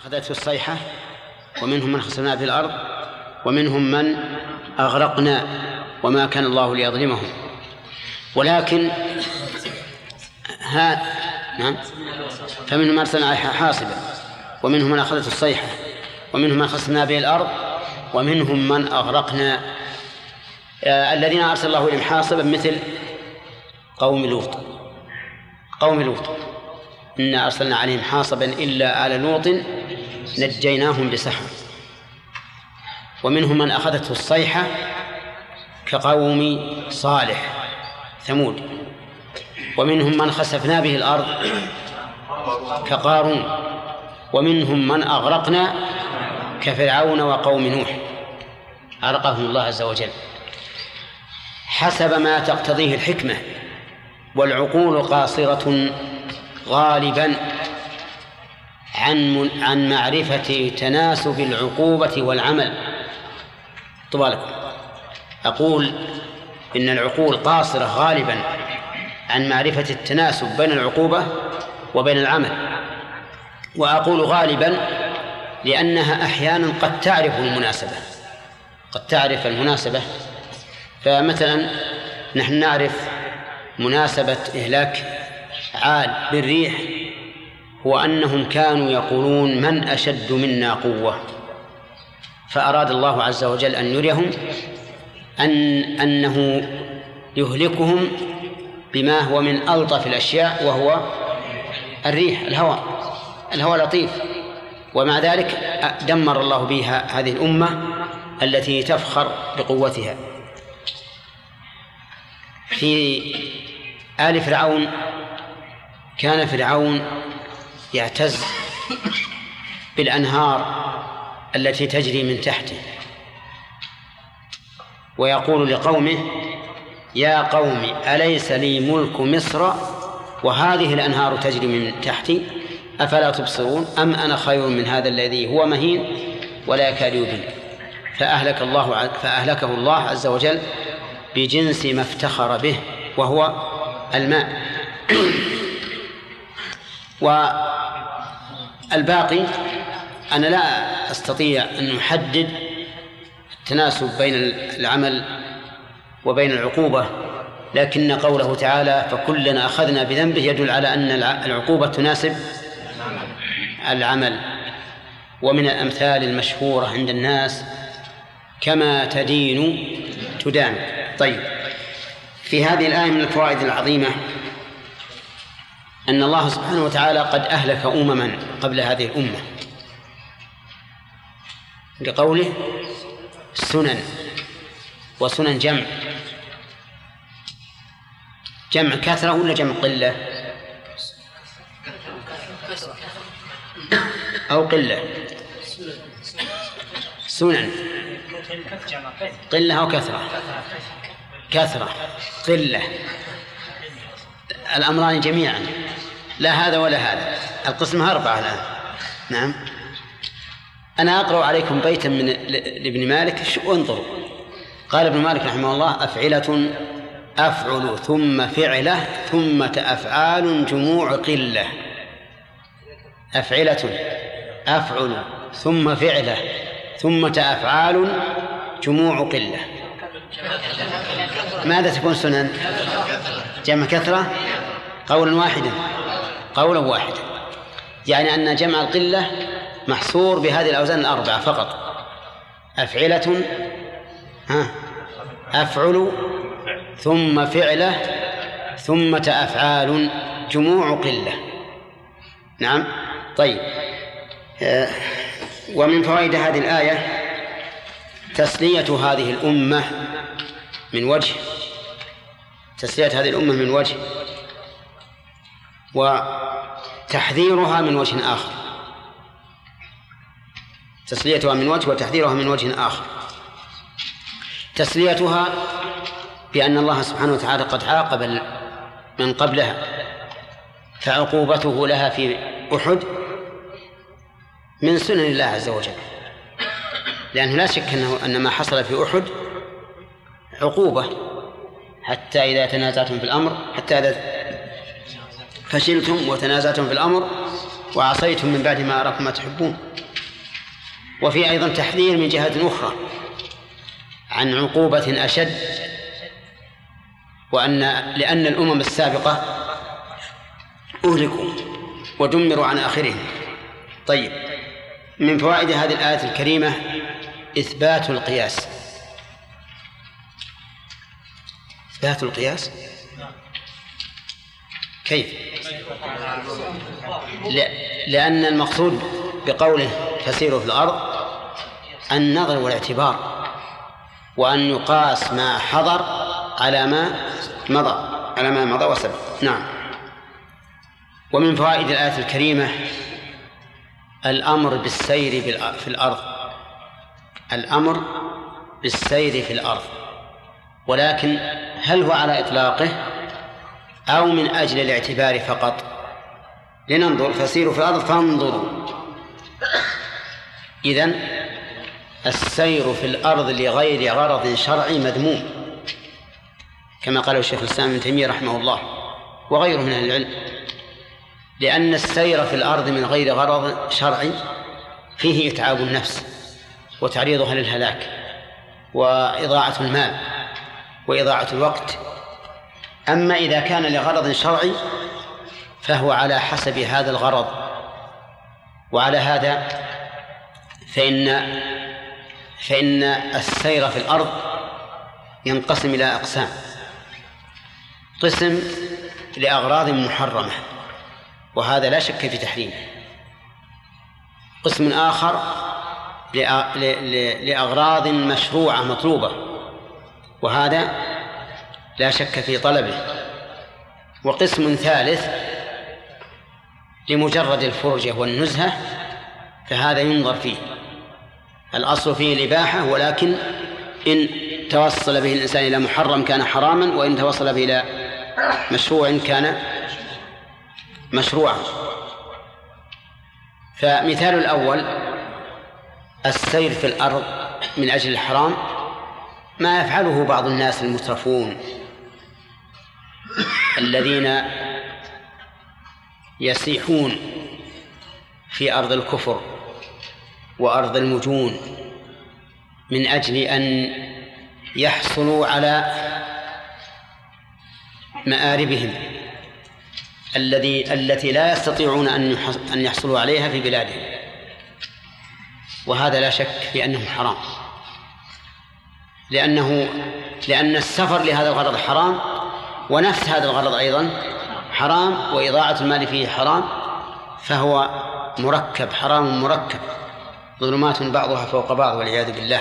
أخذته الصيحة ومنهم من خسفنا به الأرض ومنهم من أغرقنا وما كان الله ليظلمهم ولكن نعم فمنهم من أرسلنا عليها حاصبا ومنهم من أخذته الصيحة ومنهم من خسفنا به الأرض ومنهم من أغرقنا. الذين أرسل الله إليهم حاصبا مثل قوم لوط إنا أرسلنا عليهم حاصبا إلا آل لوط نجيناهم بسحر. ومنهم من أخذته الصيحة كقوم صالح ثمود. ومنهم من خسفنا به الأرض كقارون. ومنهم من أغرقنا كفرعون وقوم نوح أغرقهم الله عز وجل حسب ما تقتضيه الحكمة. والعقول قاصرة غالبا عن معرفة تناسب العقوبة والعمل. طبالكم أقول إن العقول قاصرة غالبا عن معرفة التناسب بين العقوبة وبين العمل. وأقول غالبا لأنها أحيانا قد تعرف المناسبة. فمثلا نحن نعرف مناسبة إهلاك عاد بالريح هو أنهم كانوا يقولون من أشد منا قوة، فأراد الله عز وجل أن يريهم أنه يهلكهم بما هو من ألطف الأشياء وهو الريح. الهواء لطيف، ومع ذلك دمر الله بها هذه الأمة التي تفخر بقوتها. في آل فرعون كان فرعون يعتز بالأنهار التي تجري من تحته ويقول لقومه يا قوم أليس لي ملك مصر وهذه الأنهار تجري من تحتي أفلا تبصرون أم أنا خير من هذا الذي هو مهين ولا يكاد يبين. فأهلكه الله عز وجل بجنس ما افتخر به وهو الماء. والباقي أنا لا أستطيع أن أحدد التناسب بين العمل وبين العقوبة، لكن قوله تعالى فكلنا أخذنا بذنبه يدل على أن العقوبة تناسب العمل. ومن الأمثال المشهورة عند الناس كما تدين تدان. طيب، في هذه الآية من الفوائد العظيمة أن الله سبحانه وتعالى قد أهلك أمما قبل هذه الأمة لقوله سنن. وسنن جمع كثرة ولا جمع قلة أو قلة؟ سنن قلة أو كثرة قلة، الأمران جميعا، لا هذا ولا هذا. القسم 4 الآن. نعم، أنا أقرأ عليكم بيتا من لابن مالك انظروا. قال ابن مالك رحمه الله أفعلة أفعل ثم فعلة ثم أفعال جموع قلة. أفعلة أفعل ثم فعلة ثم أفعال جموع قلة. ماذا تكون سنن؟ جمع كثرة قولا واحدا، يعني أن جمع القلة محصور بهذه الأوزان 4 فقط. أفعلة أفعل ثم فعلة ثم أفعال جموع قلة. نعم. طيب، ومن فوائد هذه الآية تسلية هذه الأمة من وجه وتحذيرها من وجه آخر. تسليتها من وجه وتحذيرها من وجه آخر. تسليتها بأن الله سبحانه وتعالى قد عاقب من قبلها، فعقوبته لها في أحد من سنن الله عز وجل، لأنه لا شك أن ما حصل في أحد عقوبة، حتى إذا تنازعتم في الأمر، حتى إذا فشلتم وتنازعتم في الأمر وعصيتم من بعد ما أراكم ما تحبون وفي أيضا تحذير من جهة أخرى عن عقوبة أشد، لأن الأمم السابقة أهلكوا ودمروا عن آخرهم. طيب، من فوائد هذه الآية الكريمة إثبات القياس. إثبات القياس كيف؟ لأن المقصود بقوله فسيروا في الأرض النظر والاعتبار، وأن يقاس ما حضر على ما مضى وسبق. نعم. ومن فوائد الآية الكريمة الأمر بالسير في الأرض، الأمر بالسير في الأرض، ولكن هل هو على إطلاقه أو من أجل الاعتبار فقط؟ لننظر. فسيروا في الأرض فانظروا. إذن السير في الأرض لغير غرض شرعي مذموم، كما قال الشيخ الإسلام ابن تيمية رحمه الله وغيره من أهل العلم، لأن السير في الأرض من غير غرض شرعي فيه إتعاب النفس وتعريضها للهلاك وإضاعة المال وإضاعة الوقت. أما إذا كان لغرض شرعي فهو على حسب هذا الغرض. وعلى هذا فإن السير في الأرض ينقسم إلى أقسام: قسم لأغراض محرمة وهذا لا شك في تحريمه، قسم آخر لأغراض مشروعة مطلوبة وهذا لا شك في طلبه، وقسم ثالث لمجرد الفرجة والنزهة فهذا ينظر فيه. الأصل فيه الإباحة، ولكن إن توصل به الإنسان إلى محرم كان حراما، وإن توصل به إلى مشروع كان مشروعا. فمثال الأول السير في الأرض من أجل الحرام ما يفعله بعض الناس المترفون الذين يسيحون في أرض الكفر وأرض المجون من أجل أن يحصلوا على مآربهم التي لا يستطيعون أن يحصلوا عليها في بلادهم، وهذا لا شك في أنه حرام، لأن السفر لهذا الغرض حرام، ونفس هذا الغرض أيضا حرام، وإضاعة المال فيه حرام، فهو مركب، حرام مركب، ظلمات بعضها فوق بعض والعياذ بالله.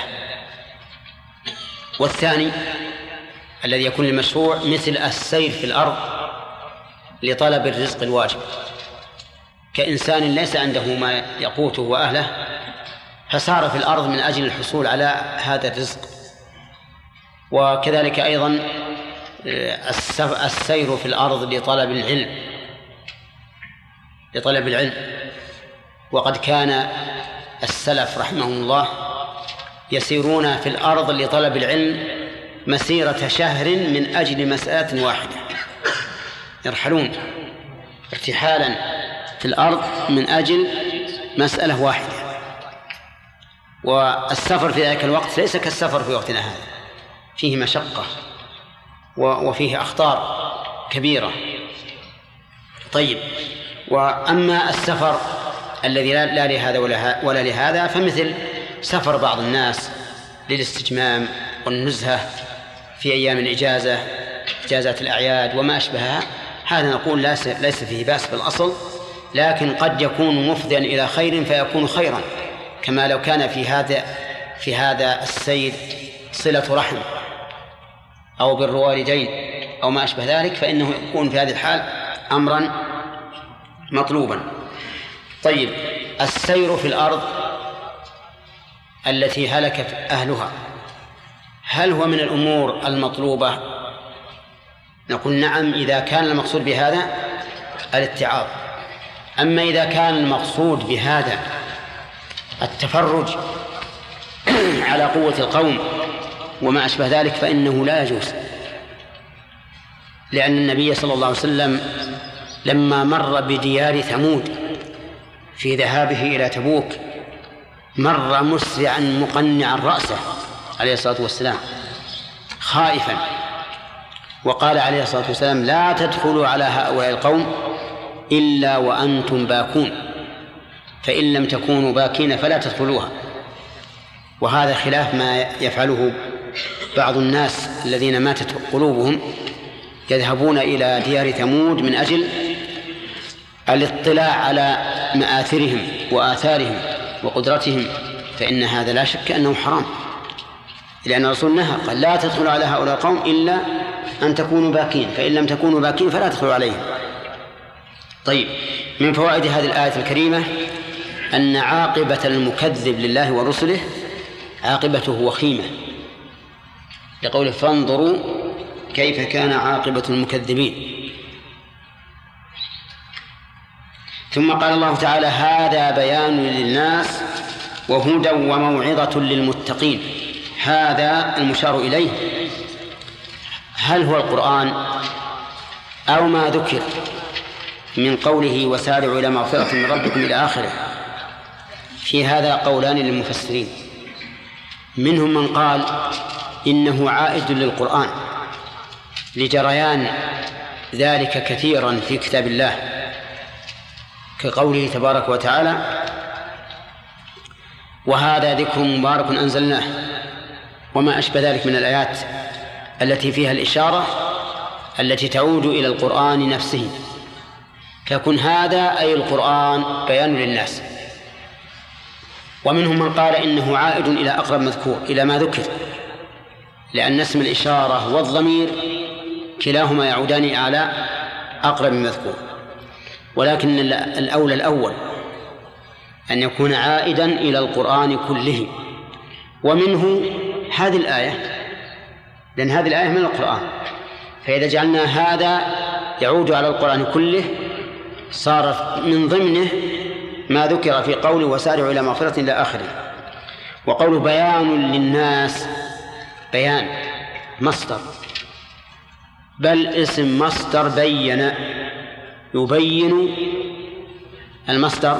والثاني الذي يكون المشروع مثل السير في الأرض لطلب الرزق الواجب، كإنسان ليس عنده ما يقوته وأهله فسار في الأرض من أجل الحصول على هذا الرزق. وكذلك أيضا السير في الأرض لطلب العلم، وقد كان السلف رحمهم الله يسيرون في الأرض لطلب العلم مسيرة شهر من أجل مسألة واحدة، يرحلون ارتحالا في الأرض من أجل مسألة واحدة. والسفر في ذلك الوقت ليس كالسفر في وقتنا هذا، فيه مشقة وفيه أخطار كبيرة. طيب، وأما السفر الذي لا لهذا ولا لهذا فمثل سفر بعض الناس للاستجمام والنزهة في أيام الإجازة، إجازات الأعياد وما أشبهها، هذا نقول ليس فيه بأس بالأصل، لكن قد يكون مفضيا إلى خير فيكون خيرا، كما لو كان في هذا السير صلة رحم أو بر والدين أو ما أشبه ذلك، فإنه يكون في هذه الحال أمرا مطلوبا. طيب، السير في الأرض التي هلكت أهلها هل هو من الأمور المطلوبة؟ نقول نعم، إذا كان المقصود بهذا الاتعاظ. أما إذا كان المقصود بهذا التفرج على قوة القوم وما أشبه ذلك فإنه لا يجوز، لأن النبي صلى الله عليه وسلم لما مر بديار ثمود في ذهابه إلى تبوك مر مسرعا مقنعا رأسه عليه الصلاة والسلام خائفا، وقال عليه الصلاة والسلام: لا تدخلوا على هؤلاء القوم إلا وأنتم باكون، فإن لم تكونوا باكين فلا تدخلوها. وهذا خلاف ما يفعله بعض الناس الذين ماتت قلوبهم، يذهبون إلى ديار ثمود من أجل الاطلاع على مآثرهم وآثارهم وقدرتهم، فإن هذا لا شك أنه حرام، لأن الرسول نهى قال: لا تدخلوا على هؤلاء القوم إلا أن تكونوا باكين، فإن لم تكونوا باكين فلا تدخلوا عليهم. طيب، من فوائد هذه الآية الكريمة أن عاقبة المكذب لله ورسله عاقبته وخيمة، لقوله: فانظروا كيف كان عاقبة المكذبين. ثم قال الله تعالى: هذا بيان للناس وهدى وموعظة للمتقين. هذا المشار إليه هل هو القرآن أو ما ذكر من قوله: وسارعوا إلى مغفرة من ربكم إلى آخره؟ في هذا قولان للمفسرين، منهم من قال إنه عائد للقرآن لجريان ذلك كثيرا في كتاب الله، كقوله تبارك وتعالى: وهذا ذكر مبارك أنزلناه، وما أشبه ذلك من الآيات التي فيها الإشارة التي تعود إلى القرآن نفسه، فيكون هذا أي القرآن بيان للناس. ومنهم من قال إنه عائد إلى أقرب مذكور، إلى ما ذكر، لأن اسم الإشارة والضمير كلاهما يعودان على أقرب مذكور، ولكن الأولى الأول أن يكون عائدا إلى القرآن كله. ومنه هذه الآية، لأن هذه الآية من القرآن، فإذا جعلنا هذا يعود على القرآن كله صار من ضمنه ما ذكر في قوله: وسارعوا إلى مغفرة إلى آخره. وقوله بيان للناس، بيان مصدر، بل اسم مصدر بين، يبين المصدر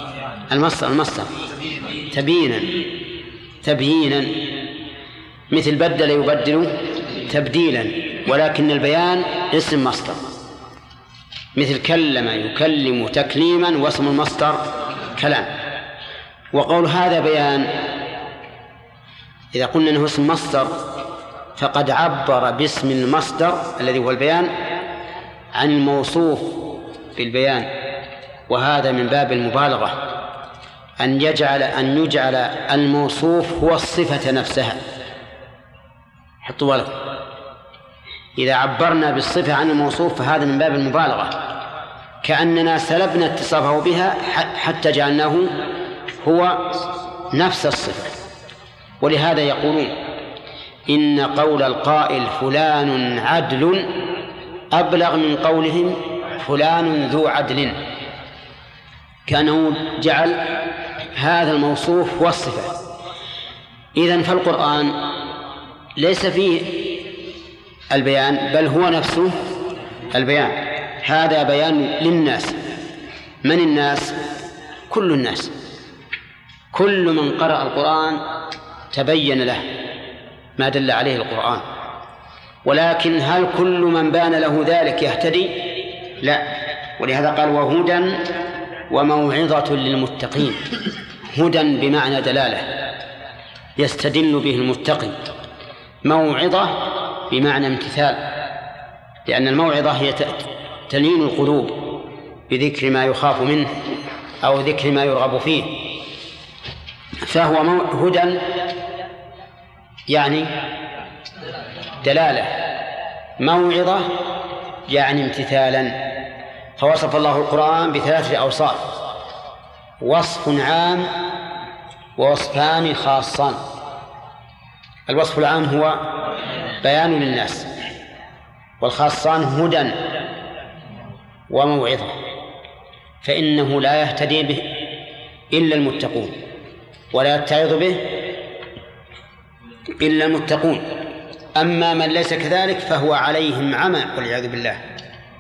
تبيينا، مثل بدل يبدل تبديلا، ولكن البيان اسم مصدر، مثل كلم يكلم تكليما، واسم المصدر كلام. وقول هذا بيان، إذا قلنا أنه اسم مصدر فقد عبر باسم المصدر الذي هو البيان عن الموصوف بالبيان، وهذا من باب المبالغة، أن يجعل الموصوف هو الصفة نفسها. حطوا بالكم، إذا عبرنا بالصفة عن الموصوف فهذا من باب المبالغة، كأننا سلبنا اتصافه بها حتى جعلناه هو نفس الصفة. ولهذا يقولون إن قول القائل فلان عدل أبلغ من قولهم فلان ذو عدل، كأنه جعل هذا الموصوف هو الصفة. إذن فالقرآن ليس فيه البيان، بل هو نفسه البيان. هذا بيان للناس. من الناس؟ كل الناس، كل من قرأ القرآن تبين له ما دل عليه القرآن. ولكن هل كل من بان له ذلك يهتدي؟ لا. ولهذا قال: وهدى وموعظة للمتقين. هدى بمعنى دلالة يستدل به المتقي، موعظة بمعنى امتثال، لأن الموعظة هي تلين القلوب بذكر ما يخاف منه أو ذكر ما يرغب فيه. فهو هدى يعني دلالة، موعظة يعني امتثالا. فوصف الله القرآن بثلاثة أوصاف: وصف عام ووصفان خاصان. الوصف العام هو بيان للناس، والخاصان هدى وموعظة، فإنه لا يهتدي به إلا المتقون، ولا يتعظ به إلا المتقون. أما من ليس كذلك فهو عليهم عمى، والعياذ بالله،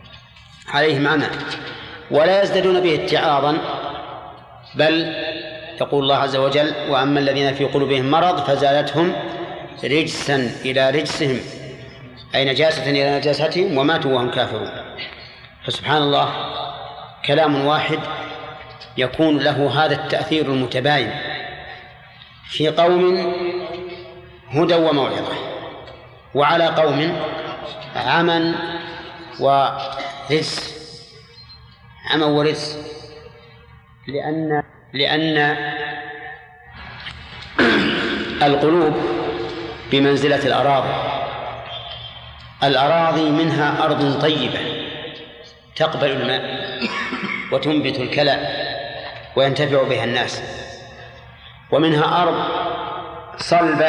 عليهم عمى، ولا يزدادون به اتعاظا، بل يقول الله عز وجل: وأما الذين في قلوبهم مرض فزادتهم رجسا إلى رجسهم، أي نجاسة إلى نجاستهم، وماتوا وهم كافرون. فسبحان الله، كلام واحد يكون له هذا التأثير المتباين في قوم هدى وموعظة، وعلى قوم عمى ورجس. عمى ورجس لأن القلوب بمنزلة الأراضي منها أرض طيبة تقبل الماء وتنبت الكلى وينتفع بها الناس، ومنها أرض صلبة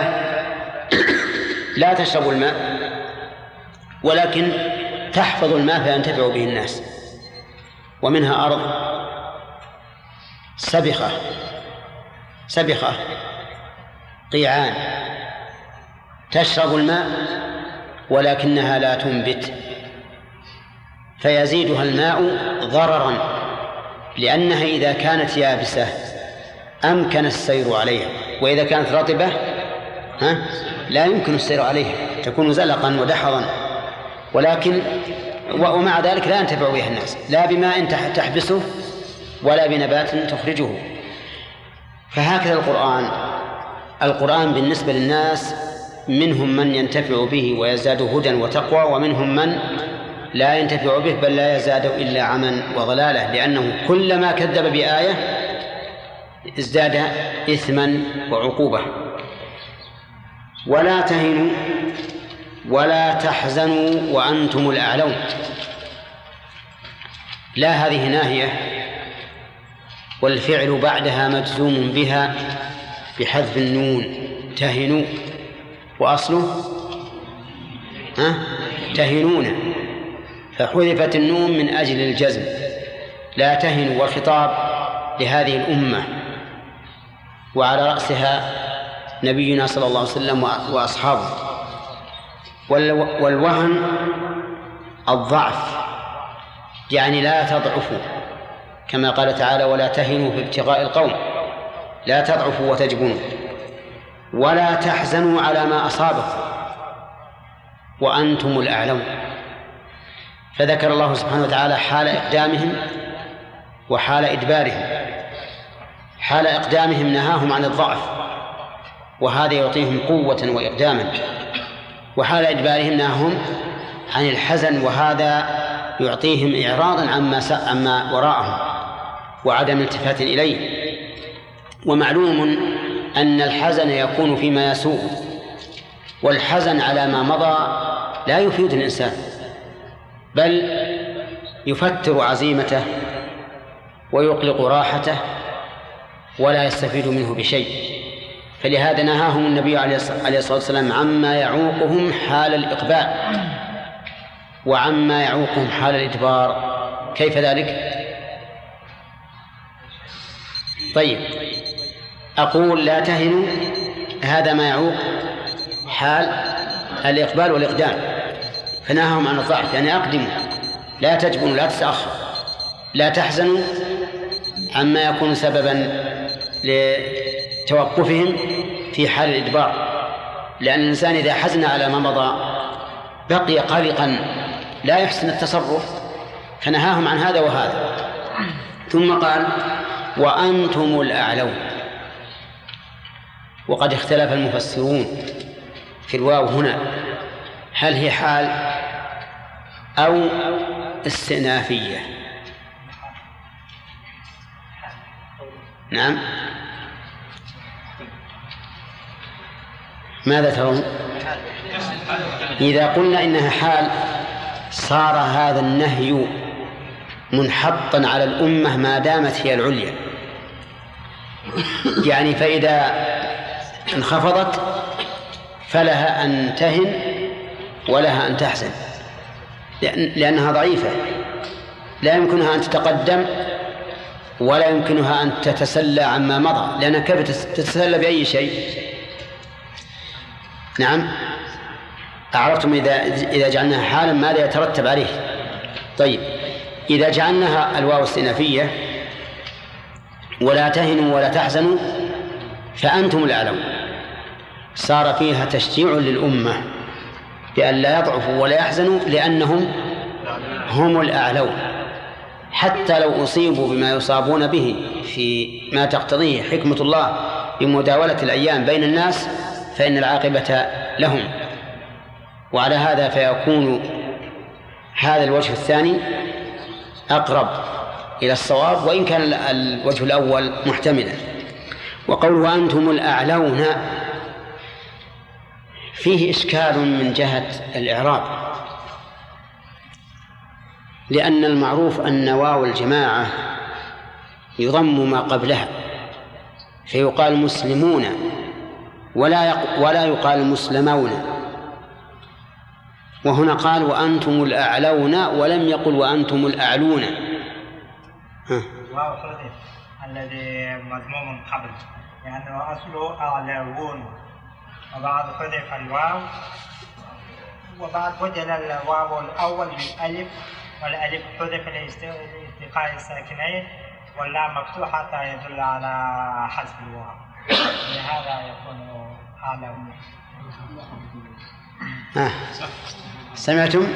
لا تشرب الماء ولكن تحفظ الماء فينتفع به الناس، ومنها أرض سبخة قيعان تشرب الماء ولكنها لا تنبت، فيزيدها الماء ضررا، لأنها إذا كانت يابسة أمكن السير عليها، وإذا كانت رطبة لا يمكن السير عليها، تكون زلقا ودحضا، ولكن ومع ذلك لا ينتفع بها الناس، لا بماء تحبسه ولا بنبات تخرجه. فهكذا القرآن بالنسبة للناس منهم من ينتفع به ويزداد هدى وتقوى، ومنهم من لا ينتفع به بل لا يزداد إلا عمى وضلالة، لأنه كلما كذب بآية ازداد إثما وعقوبة. ولا تهنوا ولا تحزنوا وأنتم الأعلون. لا هذه ناهية، والفعل بعدها مجزوم بها بحذف النون، تهنوا، وأصله تهنون، فحذفت النون من أجل الجزم. لا تهنوا، والخطاب لهذه الأمة وعلى رأسها نبينا صلى الله عليه وسلم وأصحابه. والوهن الضعف، يعني لا تضعفوا، كما قال تعالى: ولا تهنوا في ابتغاء القوم، لا تضعفوا وتجبنوا. ولا تحزنوا على ما أصابكم وأنتم الأعلون. فذكر الله سبحانه وتعالى حال إقدامهم وحال إدبارهم. حال إقدامهم نهاهم عن الضعف، وهذا يعطيهم قوة وإقداما، وحال إدبارهم نهاهم عن الحزن، وهذا يعطيهم إعراضا عما وراءهم وعدم التفات إليه. ومعلوم أن الحزن يكون فيما يسوء، والحزن على ما مضى لا يفيد الإنسان، بل يفتر عزيمته ويقلق راحته ولا يستفيد منه بشيء. فلهذا نهاهم النبي عليه الصلاة والسلام عما يعوقهم حال الإقبال وعما يعوقهم حال الإدبار. كيف ذلك؟ طيب، أقول لا تهنوا، هذا ما يعوق حال الإقبال والإقدام، فنهاهم عن الضعف، يعني أقدموا، لا تجبنوا، لا تتأخر. لا تحزنوا عما يكون سببا لتوقفهم في حال الإدبار، لأن الإنسان إذا حزن على ما مضى بقي قلقا لا يحسن التصرف، فنهاهم عن هذا وهذا. ثم قال: وأنتم الأعلون. وقد اختلف المفسرون في الواو هنا، هل هي حال أو استئنافية؟ نعم، ماذا ترون؟ إذا قلنا إنها حال صار هذا النهي منحطا على الأمة ما دامت هي العليا، يعني فإذا انخفضت فلها أن تهن ولها أن تحزن، لأنها ضعيفة، لا يمكنها أن تتقدم ولا يمكنها أن تتسلى عما مضى، لأنها كيف تتسلى بأي شيء؟ نعم، أعرفتم إذا جعلناها حالا ماذا يترتب عليه؟ طيب، إذا جعلناها الواو استئنافية ولا تهنوا ولا تحزنوا فأنتم الأعلون، صار فيها تشجيع للأمة بأن لا يضعفوا ولا يحزنوا لأنهم هم الأعلون، حتى لو أصيبوا بما يصابون به في ما تقتضيه حكمة الله بمداولة الأيام بين الناس فإن العاقبة لهم. وعلى هذا فيكون هذا الوجه الثاني أقرب إلى الصواب، وإن كان الوجه الأول محتملا. وقوله أنتم الأعلون فيه إشكال من جهة الإعراب، لأن المعروف أن واو الجماعة يضم ما قبلها فيقال مسلمون ولا يقال مسلمون، وهنا قال وأنتم الأعلون ولم يقل وأنتم الأعلون. واو حذف الذي مضموم قبل لأنه أصله أعلون، وبعد حذف الواو وبعد بدل الواو الأول بالألف، والألف حذف لالتقاء الساكنين، واللام مفتوحة حتى يدل على حذف الواو، لهذا يكون أعلون. سمعتم؟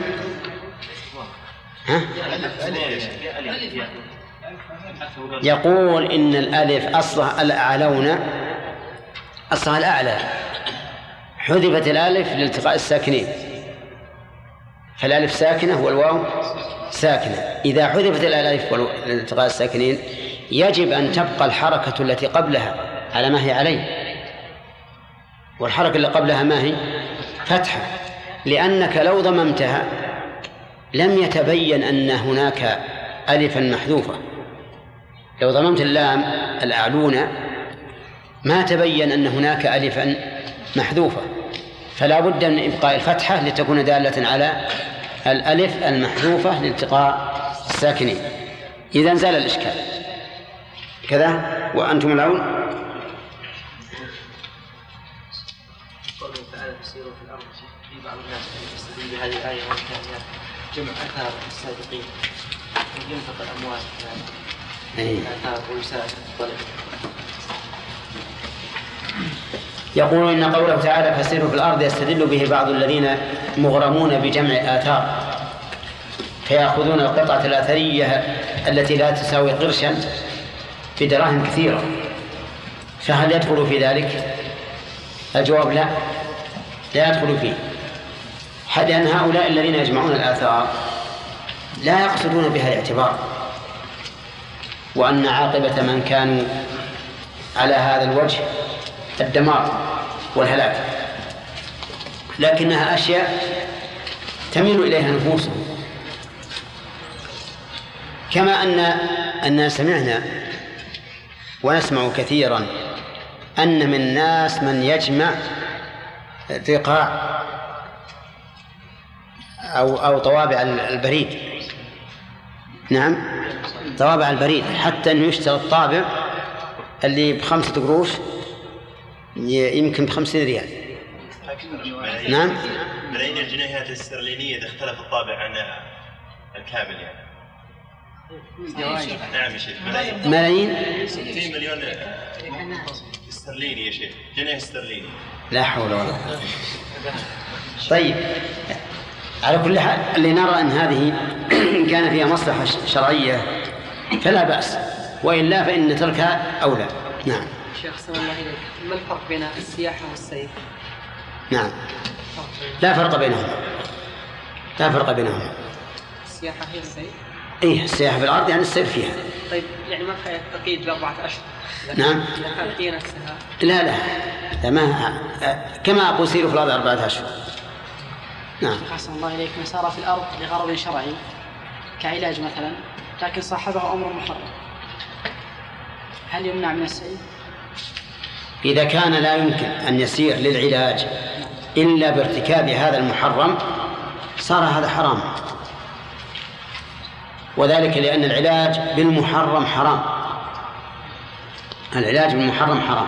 يقول إن الألف أصلها الأعلون، أصلها الأعلى، حذفت الألف لالتقاء الساكنين، فالألف ساكنة والواو ساكنة. إذا حذفت الألف لالتقاء الساكنين يجب أن تبقى الحركة التي قبلها على ما هي عليه، والحركة اللي قبلها ما هي؟ فتحة، لأنك لو ضممتها لم يتبين أن هناك ألفا محذوفة. لو ضممت اللام الأعلون ما تبين أن هناك ألفا محذوفة، فلا بد من إبقاء الفتحة لتكون دالة على الألف المحذوفة لالتقاء الساكنين. إذا زال الإشكال كذا. وأنتم الأعلون يسيروا في الأرض في بعض الناس يستدل بهذه الآية والكافيات جمع آثار السابقين وينفق الأموال آثار ويساعد الطلب. يقول إن قوله تعالى فسيروا في الأرض يستدل به بعض الذين مغرمون بجمع آثار فيأخذون القطعة الأثرية التي لا تساوي قرشا بدراهم كثيرة، فهل يدخل في ذلك؟ الجواب لا يدخل فيه، لأن هؤلاء الذين يجمعون الآثار لا يقصدون بها الاعتبار، وأن عاقبة من كانوا على هذا الوجه الدمار والهلاك، لكنها أشياء تميل إليها نفوسهم. كما أننا سمعنا ونسمع كثيرا أن من الناس من يجمع رقاع أو طوابع البريد، نعم طوابع البريد، حتى أنه يشتري الطابع اللي ب5 قروش يمكن ب50 ريال. نعم ملايين الجنيهات الاسترلينية إذا اختلف الطابع عن الكامل يعني. نعم يا شيخ ملايين 60 مليون استرليني يا شيخ، جنيه استرليني. لا حول ولا قوة. طيب على كل حال اللي نرى أن هذه كان فيها مصلحة شرعية فلا بأس، وإلا فإن تركها أولى. نعم شيخ سلام الله إليك، ما الفرق بين السياحة والسيف؟ نعم لا فرق بينهما، لا فرق بينهما. السياحة هي السيف؟ إيه السياحة في الأرض يعني السير فيها. طيب يعني ما فيها تقييد ب4 أشهر؟ نعم إذا كانت هي نفسها لا ما كما أقول سيروا في الأرض 4 أشهر. نعم. حسن الله إليك، من سار في الأرض لغرض شرعي كعلاج مثلا لكن صاحبه أمر محرم، هل يمنع من السير؟ إذا كان لا يمكن أن يسير للعلاج إلا بارتكاب هذا المحرم صار هذا حرام، وذلك لأن العلاج بالمحرم حرام. العلاج بالمحرم حرام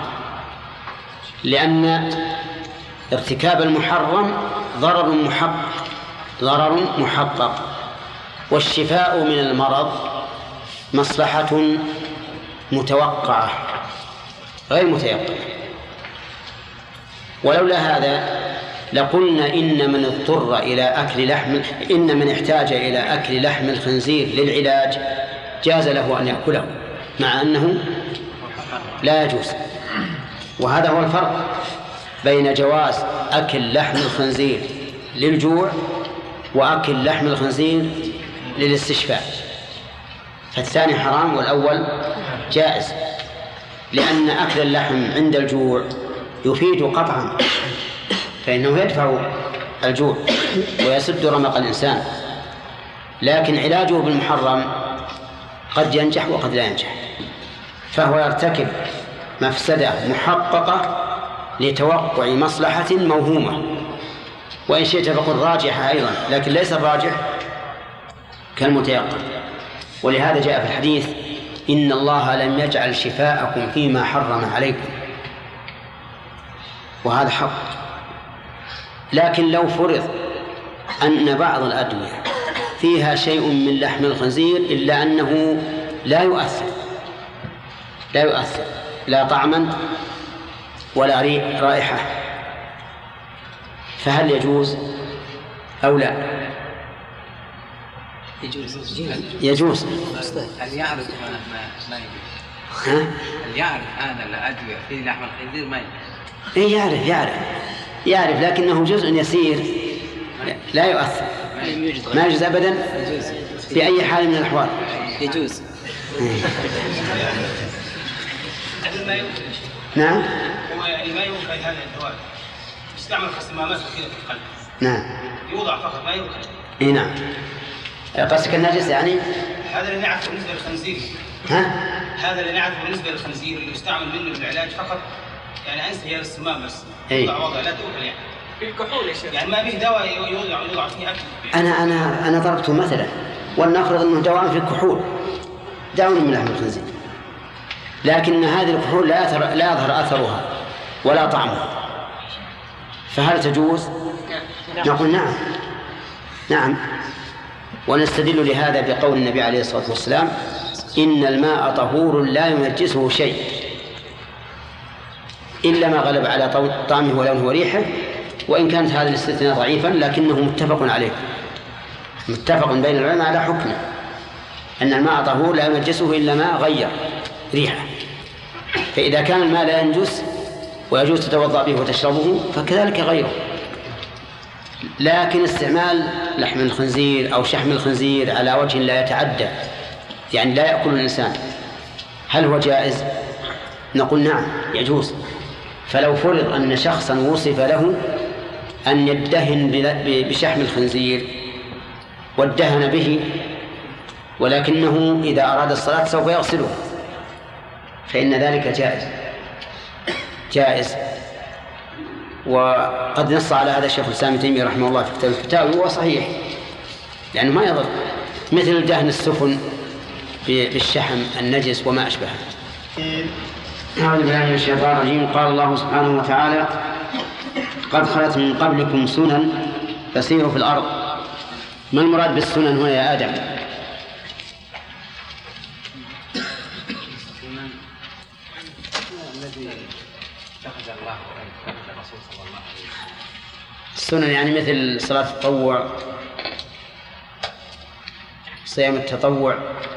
لأن ارتكاب المحرم ضرر محقق، والشفاء من المرض مصلحة متوقعة غير متيقنة. ولولا هذا لقلنا إن من احتاج إلى أكل لحم الخنزير للعلاج جاز له أن يأكله، مع أنه لا يجوز. وهذا هو الفرق بين جواز أكل لحم الخنزير للجوع وأكل لحم الخنزير للاستشفاء. فالثاني حرام والأول جائز، لأن أكل اللحم عند الجوع يفيد قطعا، فإنه يدفع الجوع ويسد رمق الإنسان، لكن علاجه بالمحرم قد ينجح وقد لا ينجح، فهو يرتكب مفسدة محققة لتوقع مصلحة موهومة، وإن شئت فقل راجحة أيضا، لكن ليس الراجح كالمتيقن. ولهذا جاء في الحديث: إن الله لم يجعل شفاءكم فيما حرم عليكم، وهذا حق. لكن لو فرض أن بعض الأدوية فيها شيء من لحم الخنزير إلا أنه لا يؤثر لا طعما ولا رائحة، فهل يجوز أو لا؟ يجوز. هل يعرف ما يجوز؟ هل يعرف أنا الأدوية في لحم الخنزير ما يجوز؟ إيه يعرف لكنه جزء يسير لا يؤثر، ما يجوز أبدا في أي حال من الأحوال. يجوز. نعم. هو يعني ما يوقع هذا الدواء يستعمل كصمامات كثيرة في القلب. نعم. يوضع فقط ما يوقع. إيه نعم. قصدك النجس يعني؟ هذا اللي نعرفه بالنسبة للخنزير. هذا اللي نعرفه بالنسبة للخنزير اللي يستعمل منه للعلاج فقط، يعني أنسى هي الصمام بس. يوضع وضع لا تؤكل يعني. في الكحول يا شيخ. يعني ما به دواء يوضع فيه أكل. أنا ضربته مثلا، ولنفرض أنه دواء في الكحول داون من لحم الخنزير، لكن هذه الكحول لا يظهر أثرها ولا طعمها، فهل تجوز؟ نقول نعم. ونستدل لهذا بقول النبي عليه الصلاة والسلام: إن الماء طهور لا ينجسه شيء إلا ما غلب على طعمه ولونه وريحه. وإن كانت هذا الاستثناء ضعيفا لكنه متفق عليه، متفق بين العلماء على حكمه، أن الماء طهور لا ينجسه إلا ما غير ريحه. فإذا كان الماء لا ينجس ويجوز تتوضأ به وتشربه فكذلك غيره. لكن استعمال لحم الخنزير أو شحم الخنزير على وجه لا يتعدى، يعني لا يأكل الإنسان، هل هو جائز؟ نقول نعم يجوز. فلو فرض أن شخصا وصف له أن يدهن بشحم الخنزير وادهن به، ولكنه إذا أراد الصلاة سوف يغسله، فإن ذلك جائز. وقد نص على هذا الشيخ الإسلام ابن تيمية رحمه الله في كتاب الفتاوى، وهو صحيح لأنه ما يضر، مثل دهن السفن بالشحم النجس وما أشبهه. أعوذ بالله من الشيطان الرجيم. قال الله سبحانه وتعالى: قد خلت من قبلكم سنن فسيروا في الأرض. ما المراد بالسنن هنا يا آدم؟ السنن يعني مثل صلاة التطوع، صيام التطوع،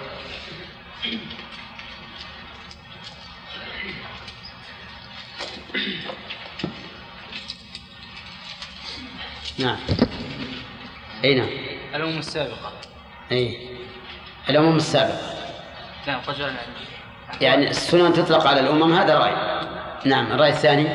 نعم. أي نعم. الأمم السابقة. أي الأمم السابقة. نعم قد جاء يعني السنن تطلق على الأمم، هذا رأي. نعم. الرأي الثاني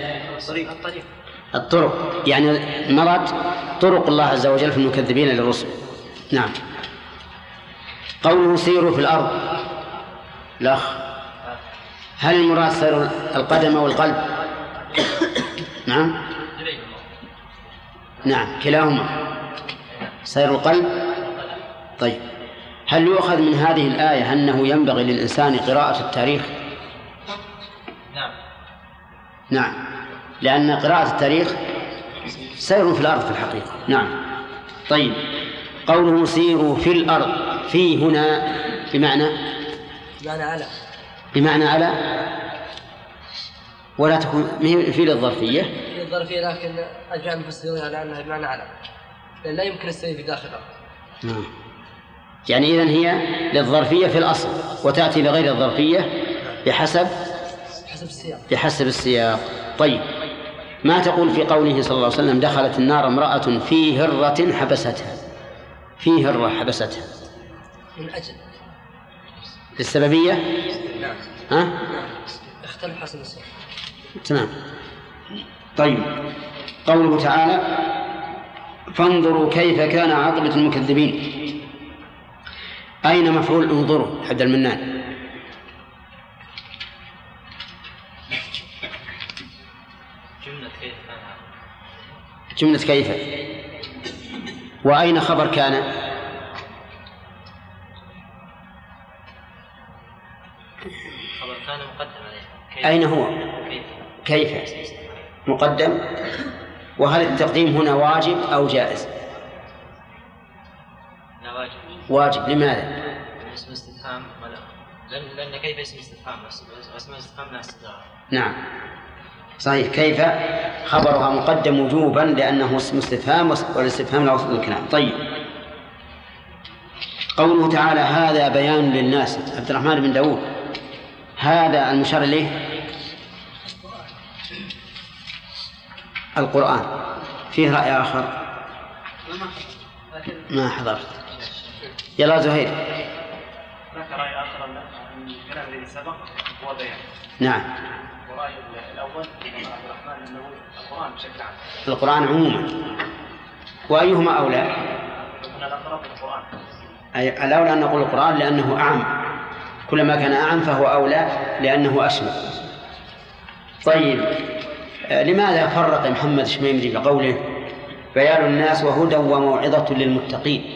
الطرق، يعني مرض طرق الله عز وجل في المكذبين للرسل. نعم. قوله سيروا في الأرض، الأخ، هل المراد سير القدم والقلب؟ نعم كلاهما سير القلب. طيب، هل يؤخذ من هذه الآية أنه ينبغي للإنسان قراءة التاريخ؟ نعم، لأن قراءة التاريخ سير في الأرض في الحقيقة. نعم. طيب، قوله سيروا في الأرض، في هنا بمعنى بمعنى على، ولا تكون في للظرفية. في الظرفية، لكن أجمع المفسرين على أنها بمعنى على، لأن لا يمكن السير في داخل الأرض. يعني إذن هي للظرفية في الأصل، وتأتي لغير الظرفية بحسب السياق. طيب، ما تقول في قوله صلى الله عليه وسلم دخلت النار امرأة في هرة حبستها؟ في هرة حبستها من أجل للسببية؟ نعم. ها؟ اختلف حسب السياق. تمام. طيب، قوله تعالى فانظروا كيف كان عاقبة المكذبين. أين مفعول انظروا حد المنان؟ جملة كيف. وأين خبر كان؟ خبر كان مقدم عليه. أين هو؟ كيف مقدم. وهل التقديم هنا واجب أو جائز؟ لا، واجب. واجب. لماذا؟ اسم استفهام، لأن كيف اسم استفهام، اسم استفهام لا استدراك. نعم صحيح. كيف خبرها مقدم وجوبا لأنه اسم استفهام، والاستفهام لا وصل الكلام. طيب، قوله تعالى هذا بيان للناس. عبد الرحمن بن داود، هذا المشار إليه القرآن. فيه رأي آخر؟ ما حضرت. يلا زهير. هناك رأي آخر أن الكلام الذي سبق هو بيان. نعم. ورأي الأول عبد الرحمن أنه القرآن بشكل عام. القرآن عموما. وأيهما أولى؟ أن الأقرب القرآن. الأولى أن نقول القرآن لأنه أعم، كلما كان أعم فهو أولى لأنه أشمل. طيب، لماذا فرق محمد الشميمري بقوله بيان الناس وهدى وموعظة للمتقين؟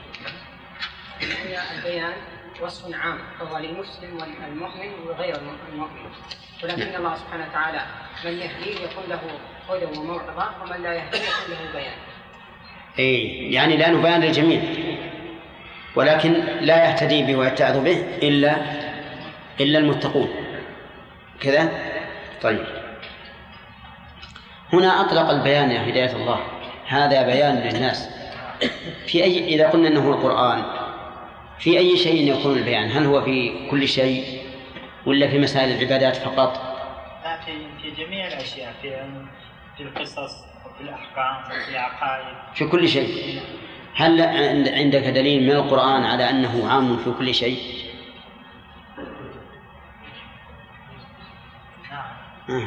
البيان وصف عام فهو للمسلم والمؤمن وغير المؤمن، ولكن الله سبحانه وتعالى من يهديه يكون له هدى وموعظة، ومن لا يهديه يكون له بيان. يعني لأنه بيان للجميع، ولكن لا يهتدي به ويتعظ به إلا المتقون كذا. طيب، هنا أطلق البيان يا هداية الله، هذا بيان للناس. في إذا قلنا أنه القرآن، في أي شيء يكون البيان؟ هل هو في كل شيء ولا في مسائل العبادات فقط؟ لا، في جميع الأشياء، في القصص وفي الأحكام وفي العقائد، في كل شيء. هل عندك دليل من القرآن على أنه عام في كل شيء؟ نعم.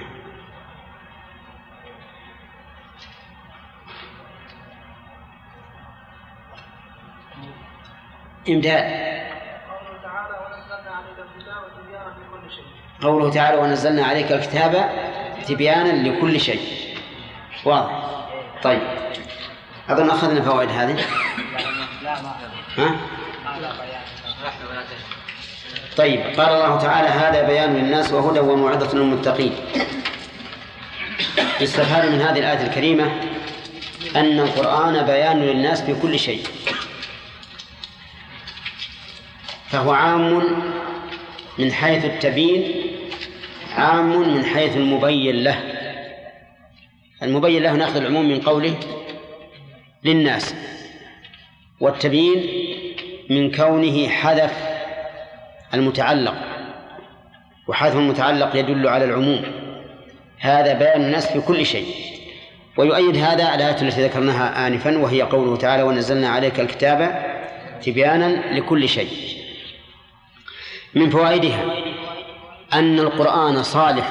إمداد. قوله تعالى ونزلنا عليك الكتاب تبيانا لكل شيء. واضح. طيب، أظن أخذنا فوائد هذه. ها؟ طيب، قال الله تعالى هذا بيان للناس وهدى وموعظة للمتقين. يستفاد من هذه الآية الكريمة أن القرآن بيان للناس في كل شيء، فهو عام من حيث التبيين، عام من حيث المبين له. المبين له نأخذ العموم من قوله للناس، والتبيين من كونه حذف المتعلق، وحذف المتعلق يدل على العموم. هذا بيان الناس في كل شيء. ويؤيد هذا الآية التي ذكرناها آنفا، وهي قوله تعالى ونزلنا عليك الكتاب تبيانا لكل شيء. من فوائدها أن القرآن صالح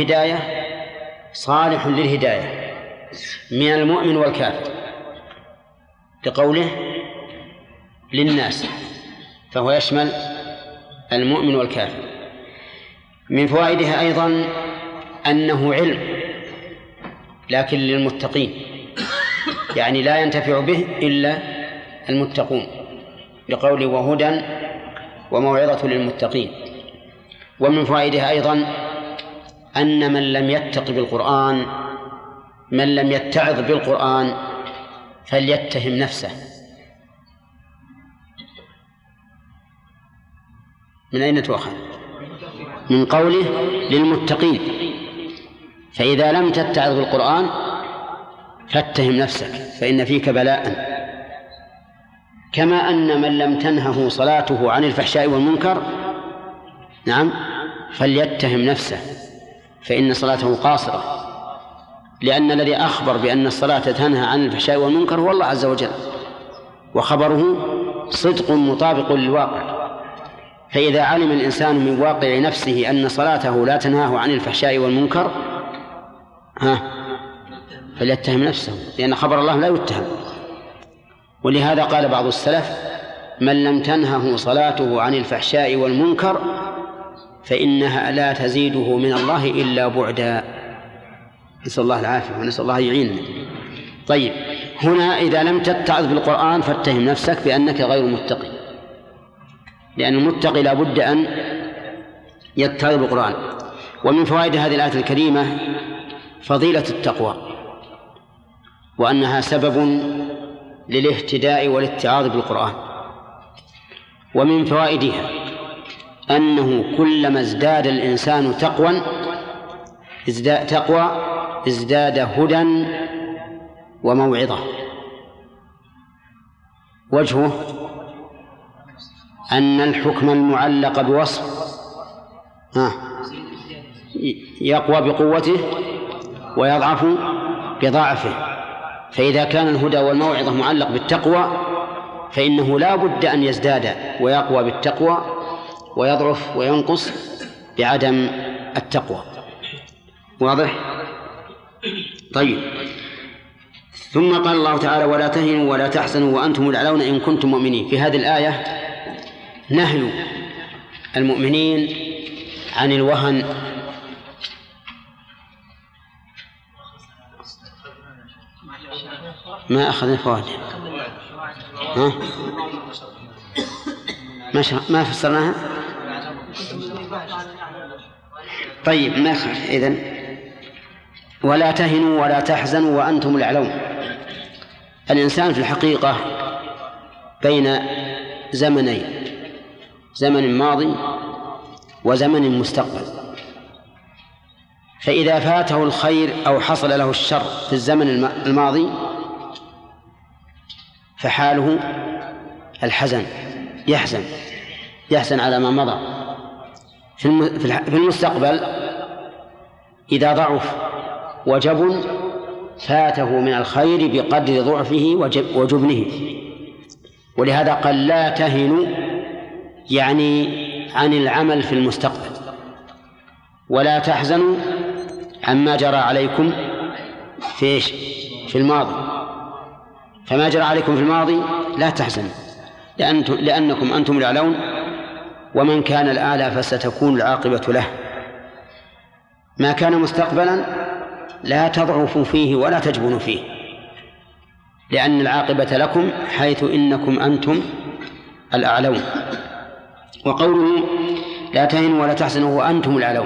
للهداية من المؤمن والكافر، لقوله للناس، فهو يشمل المؤمن والكافر. من فوائدها أيضا أنه علم لكن للمتقين، يعني لا ينتفع به إلا المتقون، لقوله وهدى وموعظة للمتقين. ومن فوائدها أيضا أن من لم يتق بالقرآن، من لم يتعظ بالقرآن فليتهم نفسه. من أين تؤخذ؟ من قوله للمتقين. فإذا لم تتعظ بالقرآن فاتهم نفسك فإن فيك بلاء. كما أن من لم تنهه صلاته عن الفحشاء والمنكر نعم فليتهم نفسه فإن صلاته قاصرة، لأن الذي أخبر بأن الصلاة تنهى عن الفحشاء والمنكر هو الله عز وجل، وخبره صدق مطابق للواقع. فإذا علم الإنسان من واقع نفسه أن صلاته لا تنهاه عن الفحشاء والمنكر فليتهم نفسه، لأن خبر الله لا يتهم. ولهذا قال بعض السلف: من لم تنهه صلاته عن الفحشاء والمنكر فإنها لا تزيده من الله إلا بعدا. نسأل الله العافية ونسأل الله يعيننا. طيب، هنا إذا لم تتعظ بالقرآن فاتهم نفسك بأنك غير متقي، لأن المتقي لا بد أن يتعظ بالقرآن. ومن فوائد هذه الآية الكريمة فضيلة التقوى، وأنها سبب للاهتداء والاتعاظ بالقرآن. ومن فوائدها أنه كلما ازداد الإنسان تقوى ازداد هدى وموعظة. وجهه أن الحكم المعلق بوصف يقوى بقوته ويضعف بضعفه. فإذا كان الهدى والموعظة معلق بالتقوى فإنه لا بد أن يزداد ويقوى بالتقوى ويضعف وينقص بعدم التقوى. واضح؟ طيب، ثم قال الله تعالى: ولا تهنوا ولا تحزنوا وأنتم الأعلون إن كنتم مؤمنين. في هذه الآية نهي المؤمنين عن الوهن ما أخذنا فوائد ما فسرناها. طيب، ما خير. إذن ولا تهنوا ولا تحزنوا وأنتم الأعلون. الإنسان في الحقيقة بين زمنين: زمن ماضي وزمن مستقبل. فإذا فاته الخير أو حصل له الشر في الزمن الماضي فحاله الحزن، يحزن على ما مضى. في المستقبل إذا ضعف وجبن فاته من الخير بقدر ضعفه وجبنه. ولهذا قال: لا تهنوا، يعني عن العمل في المستقبل، ولا تحزنوا عما جرى عليكم في الماضي. فما جرى عليكم في الماضي لا تحزنوا لأنكم أنتم الأعلون، ومن كان الأعلى فستكون العاقبة له. ما كان مستقبلا لا تضعفوا فيه ولا تجبنوا فيه، لأن العاقبة لكم حيث إنكم أنتم الأعلون. وقوله لا تهنوا ولا تحزنوا وأنتم الأعلون،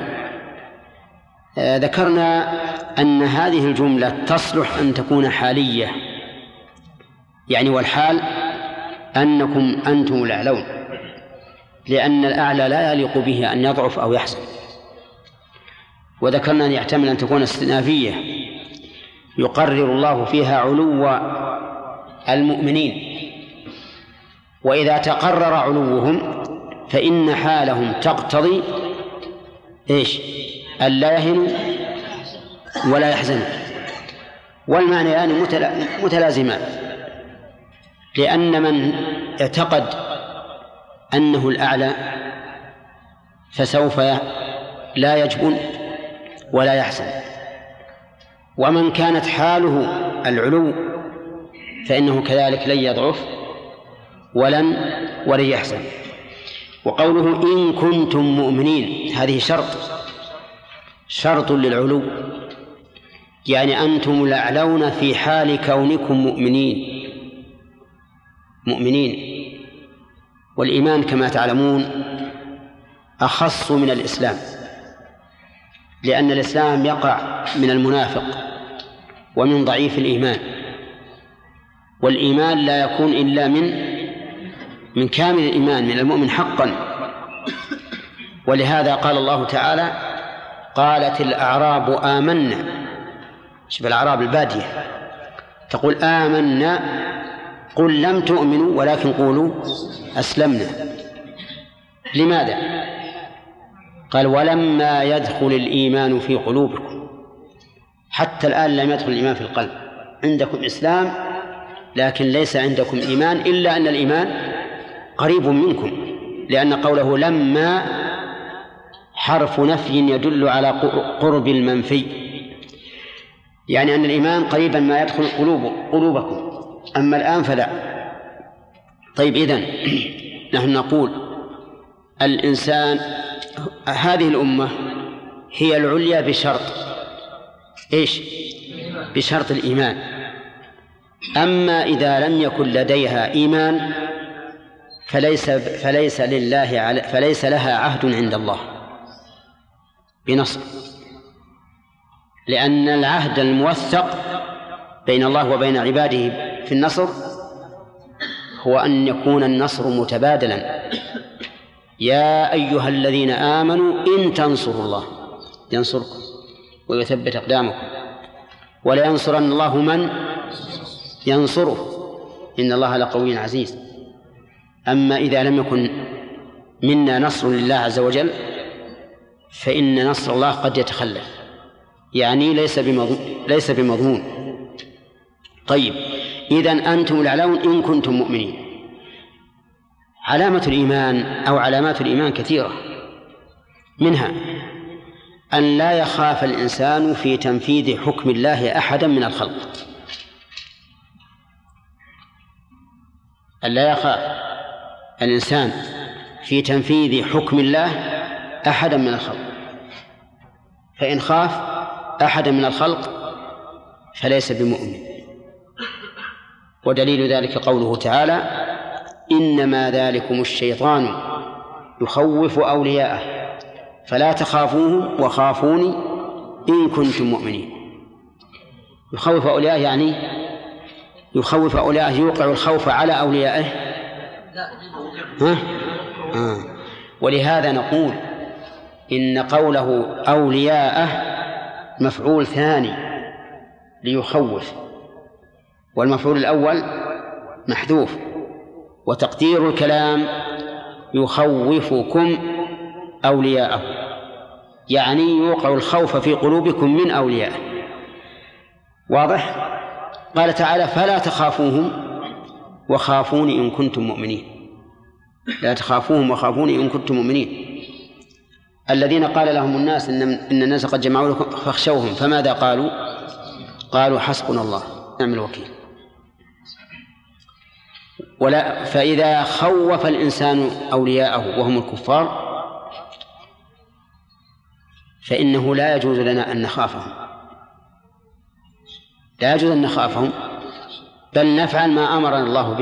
ذكرنا أن هذه الجملة تصلح أن تكون حالية، يعني والحال أنكم أنتم الأعلون، لأن الأعلى لا يليق به أن يضعف أو يحزن. وذكرنا أن يحتمل أن تكون استئنافية يقرر الله فيها علو المؤمنين، وإذا تقرر علوهم فإن حالهم تقتضي ألا يهنوا ولا يحزنوا، والمعنيان متلازمان، لأن من اعتقد أنه الأعلى فسوف لا يجبن ولا يحزن، ومن كانت حاله العلو فإنه كذلك لن يضعف ولن يحزن. وقوله إن كنتم مؤمنين هذه شرط للعلو، يعني أنتم الأعلون في حال كونكم مؤمنين. والإيمان كما تعلمون أخص من الإسلام، لأن الإسلام يقع من المنافق ومن ضعيف الإيمان، والإيمان لا يكون إلا من كامل الإيمان، من المؤمن حقا. ولهذا قال الله تعالى: قالت الأعراب آمنا. شوف الأعراب البادية تقول آمنا، قل لم تؤمنوا ولكن قولوا أسلمنا. لماذا؟ قال: ولما يدخل الإيمان في قلوبكم. حتى الآن لم يدخل الإيمان في القلب، عندكم إسلام لكن ليس عندكم إيمان، إلا أن الإيمان قريب منكم، لأن قوله لما حرف نفي يدل على قرب المنفي، يعني أن الإيمان قريبا ما يدخل قلوبكم، أما الآن فلا. طيب، إذن نحن نقول الإنسان، هذه الأمة هي العليا بشرط إيش؟ بشرط الإيمان. أما إذا لم يكن لديها إيمان فليس لها عهد عند الله بنصر، لأن العهد الموثق بين الله وبين عباده في النصر هو أن يكون النصر متبادلا. يا أيها الذين آمنوا إن تنصروا الله ينصركم ويثبت أقدامكم ولا ينصرن الله من ينصره إن الله لقوي عزيز. أما إذا لم يكن منا نصر لله عز وجل فإن نصر الله قد يتخلف، يعني ليس بمضمون. طيب، إذن أنتم الأعلون إن كنتم مؤمنين. علامة الإيمان أو علامات الإيمان كثيرة، منها أن لا يخاف الإنسان في تنفيذ حكم الله أحدا من الخلق، أن لا يخاف الإنسان في تنفيذ حكم الله أحدا من الخلق، فإن خاف أحدا من الخلق فليس بمؤمن. ودليل ذلك قوله تعالى: إنما ذلكم الشيطان يخوف أولياءه فلا تخافوهم وخافوني إن كنتم مؤمنين. يخوف أولياءه يعني يخوف أولياءه، يوقع الخوف على أوليائه. ولهذا نقول إن قوله أولياءه مفعول ثاني ليخوف، والمفعول الأول محذوف، وتقدير الكلام يخوفكم أولياءه، يعني يوقع الخوف في قلوبكم من أوليائه. واضح؟ قال تعالى: فلا تخافوهم وخافوني إن كنتم مؤمنين. لا تخافوهم وخافوني إن كنتم مؤمنين. الذين قال لهم الناس إن الناس قد جمعوا لكم فاخشوهم، فماذا قالوا؟ قالوا حسبنا الله نعم الوكيل. فإذا خوف الإنسان أولياءه وهم الكفار فإنه لا يجوز لنا أن نخافهم، لا يجوز أن نخافهم، بل نفعل ما أمرنا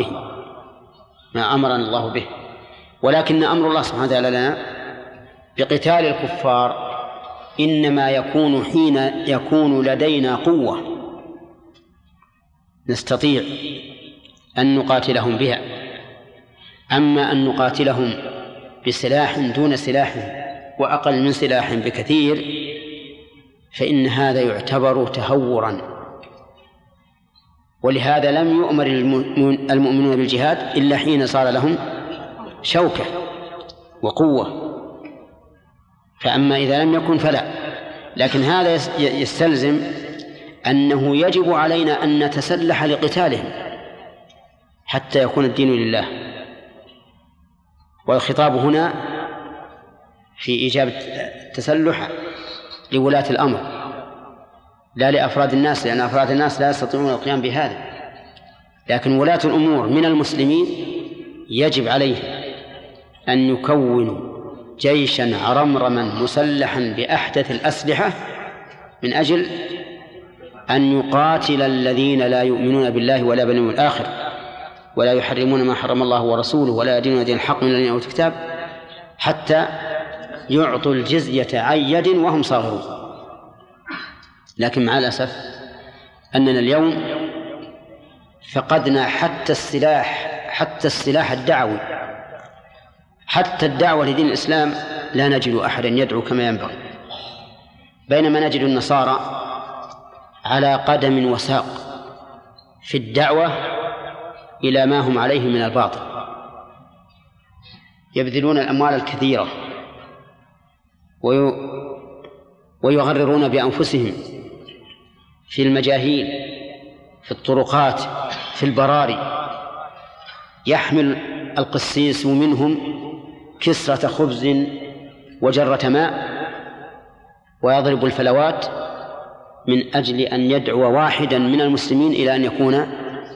الله به. ولكن أمر الله سبحانه وتعالى لنا بقتال الكفار إنما يكون حين يكون لدينا قوة نستطيع أن نقاتلهم بها. أما أن نقاتلهم بسلاح دون سلاح وأقل من سلاح بكثير فإن هذا يعتبر تهورا. ولهذا لم يؤمر المؤمنون بالجهاد إلا حين صار لهم شوكة وقوة، فأما إذا لم يكن فلا. لكن هذا يستلزم أنه يجب علينا أن نتسلح لقتالهم حتى يكون الدين لله. والخطاب هنا في إيجاب التسلح لولاة الأمر لا لأفراد الناس، لأن أفراد الناس لا يستطيعون القيام بهذا، لكن ولاة الأمور من المسلمين يجب عليه أن يكونوا جيشا عرمرما مسلحا بأحدث الأسلحة من أجل أن يقاتل الذين لا يؤمنون بالله ولا باليوم الآخر ولا يحرمون ما حرم الله ورسوله ولا يدينون دين الحق من الذين أوتوا الكتاب حتى يعطوا الجزية عن يد وهم صاغرون. لكن مع الأسف أننا اليوم فقدنا حتى السلاح الدعوي، حتى الدعوة لدين الإسلام لا نجد أحدا يدعو كما ينبغي، بينما نجد النصارى على قدم وساق في الدعوة إلى ما هم عليه من الباطل، يبذلون الأموال الكثيرة ويغررون بأنفسهم في المجاهيل، في الطرقات، في البراري. يحمل القسيس منهم كسرة خبز وجرة ماء ويضرب الفلوات من أجل أن يدعو واحدا من المسلمين إلى أن يكون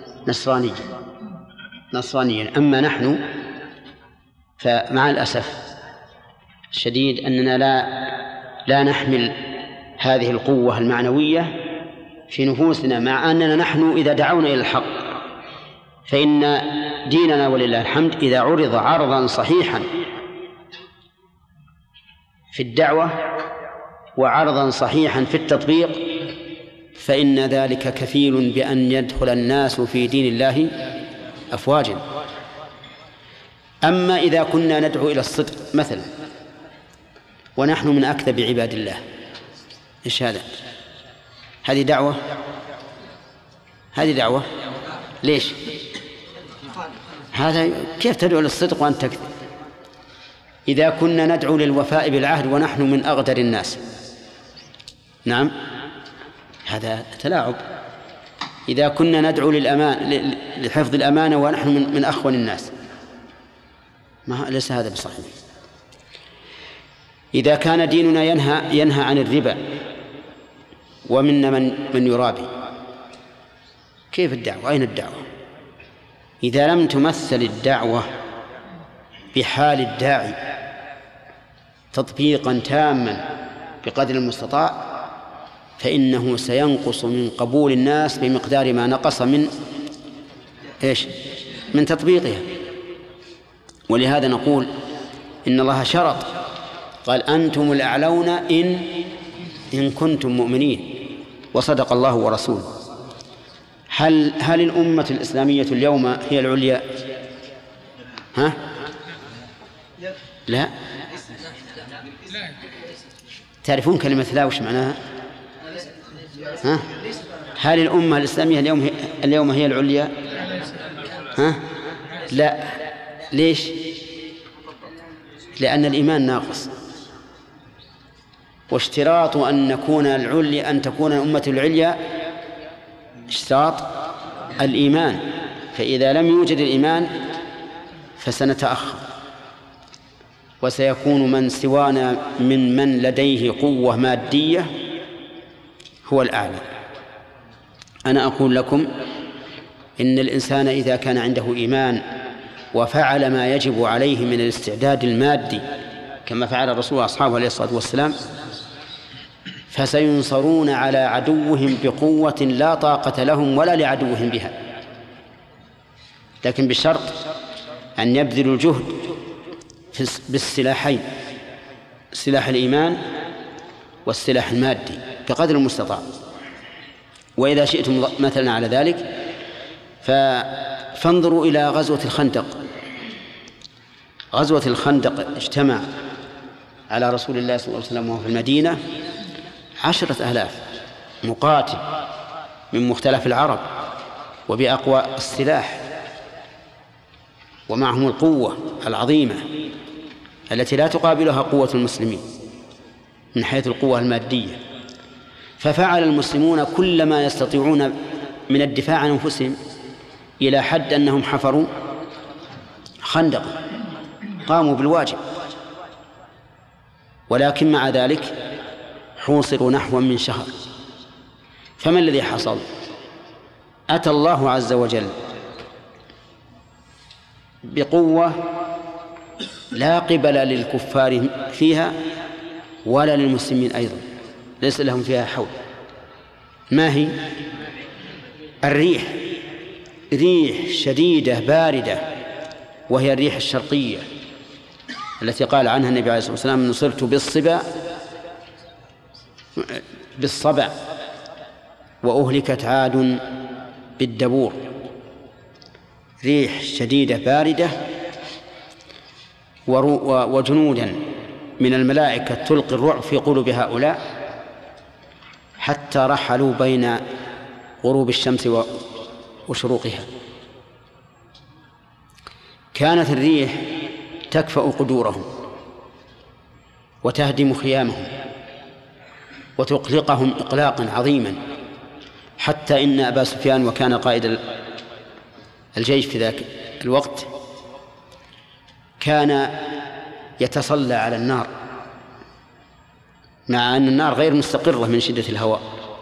نصرانيا. أما نحن فمع الأسف الشديد أننا لا نحمل هذه القوة المعنوية في نفوسنا، مع أننا نحن إذا دعونا إلى الحق فإن ديننا ولله الحمد إذا عرض عرضا صحيحا في الدعوة وعرضا صحيحا في التطبيق فإن ذلك كفيل بأن يدخل الناس في دين الله أفواجا. أما إذا كنا ندعو إلى الصدق مثلا ونحن من أكذب عباد الله، إيش هذا؟ هذه دعوة؟ ليش؟ هذا كيف تدعو للصدق وأنت تكذب؟ إذا كنا ندعو للوفاء بالعهد ونحن من أغدر الناس، نعم هذا تلاعب. إذا كنا ندعو لحفظ الأمانة ونحن من أخون الناس، ليس هذا بصحيح. إذا كان ديننا ينهى عن الربا ومنا من يرابي، كيف الدعوة؟ أين الدعوة؟ إذا لم تمثل الدعوة بحال الداعي تطبيقا تاما بقدر المستطاع فإنه سينقص من قبول الناس بمقدار ما نقص من تطبيقها. ولهذا نقول إن الله شرط، قال أنتم الأعلون إن كنتم مؤمنين، وصدق الله ورسوله. هل الأمة الإسلامية اليوم هي العليا؟ لا. تعرفون كلمة لا وش معناها؟ هل الأمة الإسلامية اليوم هي العليا؟ لا. ليش؟ لأن الإيمان ناقص، واشتراط أن تكون الأمة العليا اشتراط الإيمان، فإذا لم يوجد الإيمان فسنتأخر، وسيكون من سوانا من لديه قوة مادية هو الأعلى. أنا أقول لكم إن الإنسان إذا كان عنده إيمان وفعل ما يجب عليه من الاستعداد المادي كما فعل الرسول وأصحابه عليه الصلاة والسلام فسينصرون على عدوهم بقوة لا طاقة لهم ولا لعدوهم بها، لكن بشرط أن يبذلوا الجهد بالسلاحين، سلاح الإيمان والسلاح المادي بقدر المستطاع. وإذا شئتم مثلا على ذلك فانظروا إلى غزوة الخندق. غزوة الخندق اجتمع على رسول الله صلى الله عليه وسلم وهو في المدينة 10,000 مقاتل من مختلف العرب وبأقوى السلاح، ومعهم القوة العظيمة التي لا تقابلها قوة المسلمين من حيث القوة المادية. ففعل المسلمون كل ما يستطيعون من الدفاع عن أنفسهم إلى حد أنهم حفروا خندقا، قاموا بالواجب، ولكن مع ذلك حوصروا نحو من شهر. فما الذي حصل؟ أتى الله عز وجل بقوة لا قبل للكفار فيها ولا للمسلمين أيضا، ليس لهم فيها حول. ما هي؟ الريح، ريح شديدة باردة، وهي الريح الشرقية التي قال عنها النبي عليه الصلاة والسلام: نصرت بالصبع وأهلكت عاد بالدبور. ريح شديدة باردة وجنودا من الملائكة تلقي الرعب في قلوب هؤلاء حتى رحلوا بين غروب الشمس وشروقها. كانت الريح تكفأ قدورهم وتهدم خيامهم وتقلقهم إقلاقا عظيما، حتى إن أبا سفيان وكان قائد الجيش في ذاك الوقت كان يتصلى على النار، مع أن النار غير مستقرة من شدة الهواء.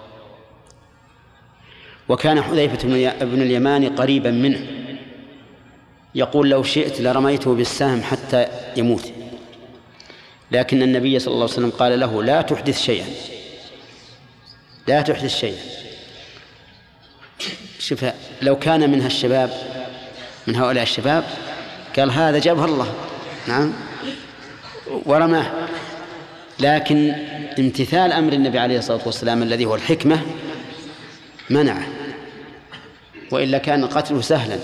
وكان حذيفة بن اليمان قريبا منه يقول: لو شئت لرميته بالسهم حتى يموت، لكن النبي صلى الله عليه وسلم قال له: لا تحدث شيئا، لا تحدث شيئا. شوف، لو كان منها الشباب، من هؤلاء الشباب، قال: هذا جابه الله، نعم، ورماه. لكن امتثال أمر النبي عليه الصلاة والسلام الذي هو الحكمة منعه، وإلا كان قتله سهلا.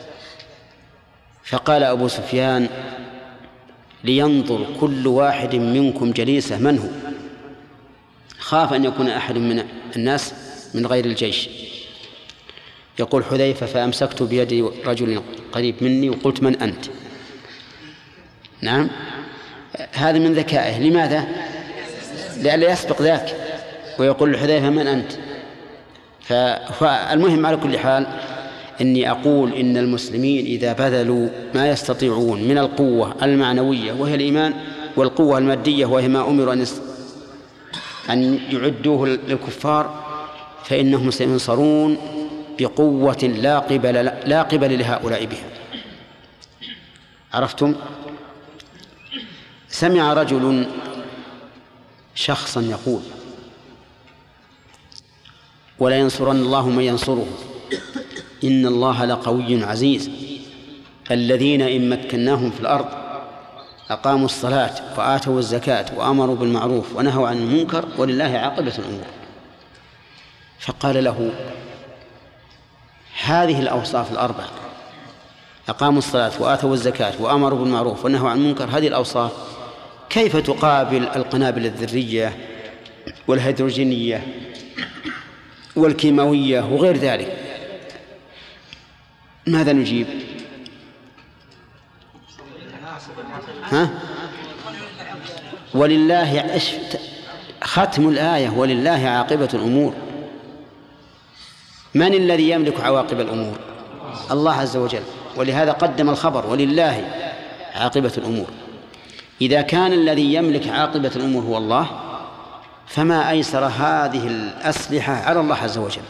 فقال أبو سفيان: لينظر كل واحد منكم جليسه من هو، خاف أن يكون أحد من الناس من غير الجيش. يقول حذيفة: فأمسكت بيد رجل قريب مني وقلت: من أنت؟ نعم، هذا من ذكائه. لماذا؟ لئلا يسبق ذاك ويقول لحذيفة: من أنت؟ فالمهم على كل حال إني أقول إن المسلمين إذا بذلوا ما يستطيعون من القوة المعنوية وهي الإيمان، والقوة المادية وهي ما أمروا أن يعدوه للكفار، فإنهم سينصرون بقوة لا قبل لهؤلاء بها. عرفتم؟ سمع رجل شخصا يقول: ولا ينصرن الله من ينصره، إن الله لقوي عزيز، الذين إن مكناهم في الأرض أقاموا الصلاة وآتوا الزكاة وأمروا بالمعروف ونهوا عن المنكر ولله عاقبة الأمور. فقال له: هذه الأوصاف الأربع، أقاموا الصلاة وآتوا الزكاة وأمروا بالمعروف ونهوا عن المنكر، هذه الأوصاف كيف تقابل القنابل الذرية والهيدروجينية والكيماوية وغير ذلك؟ ماذا نجيب؟ ولله ختم الآية: ولله عاقبة الأمور. من الذي يملك عواقب الأمور؟ الله عز وجل، ولهذا قدم الخبر: ولله عاقبة الأمور. إذا كان الذي يملك عاقبة الأمور هو الله، فما أيسر هذه الأسلحة على الله عز وجل.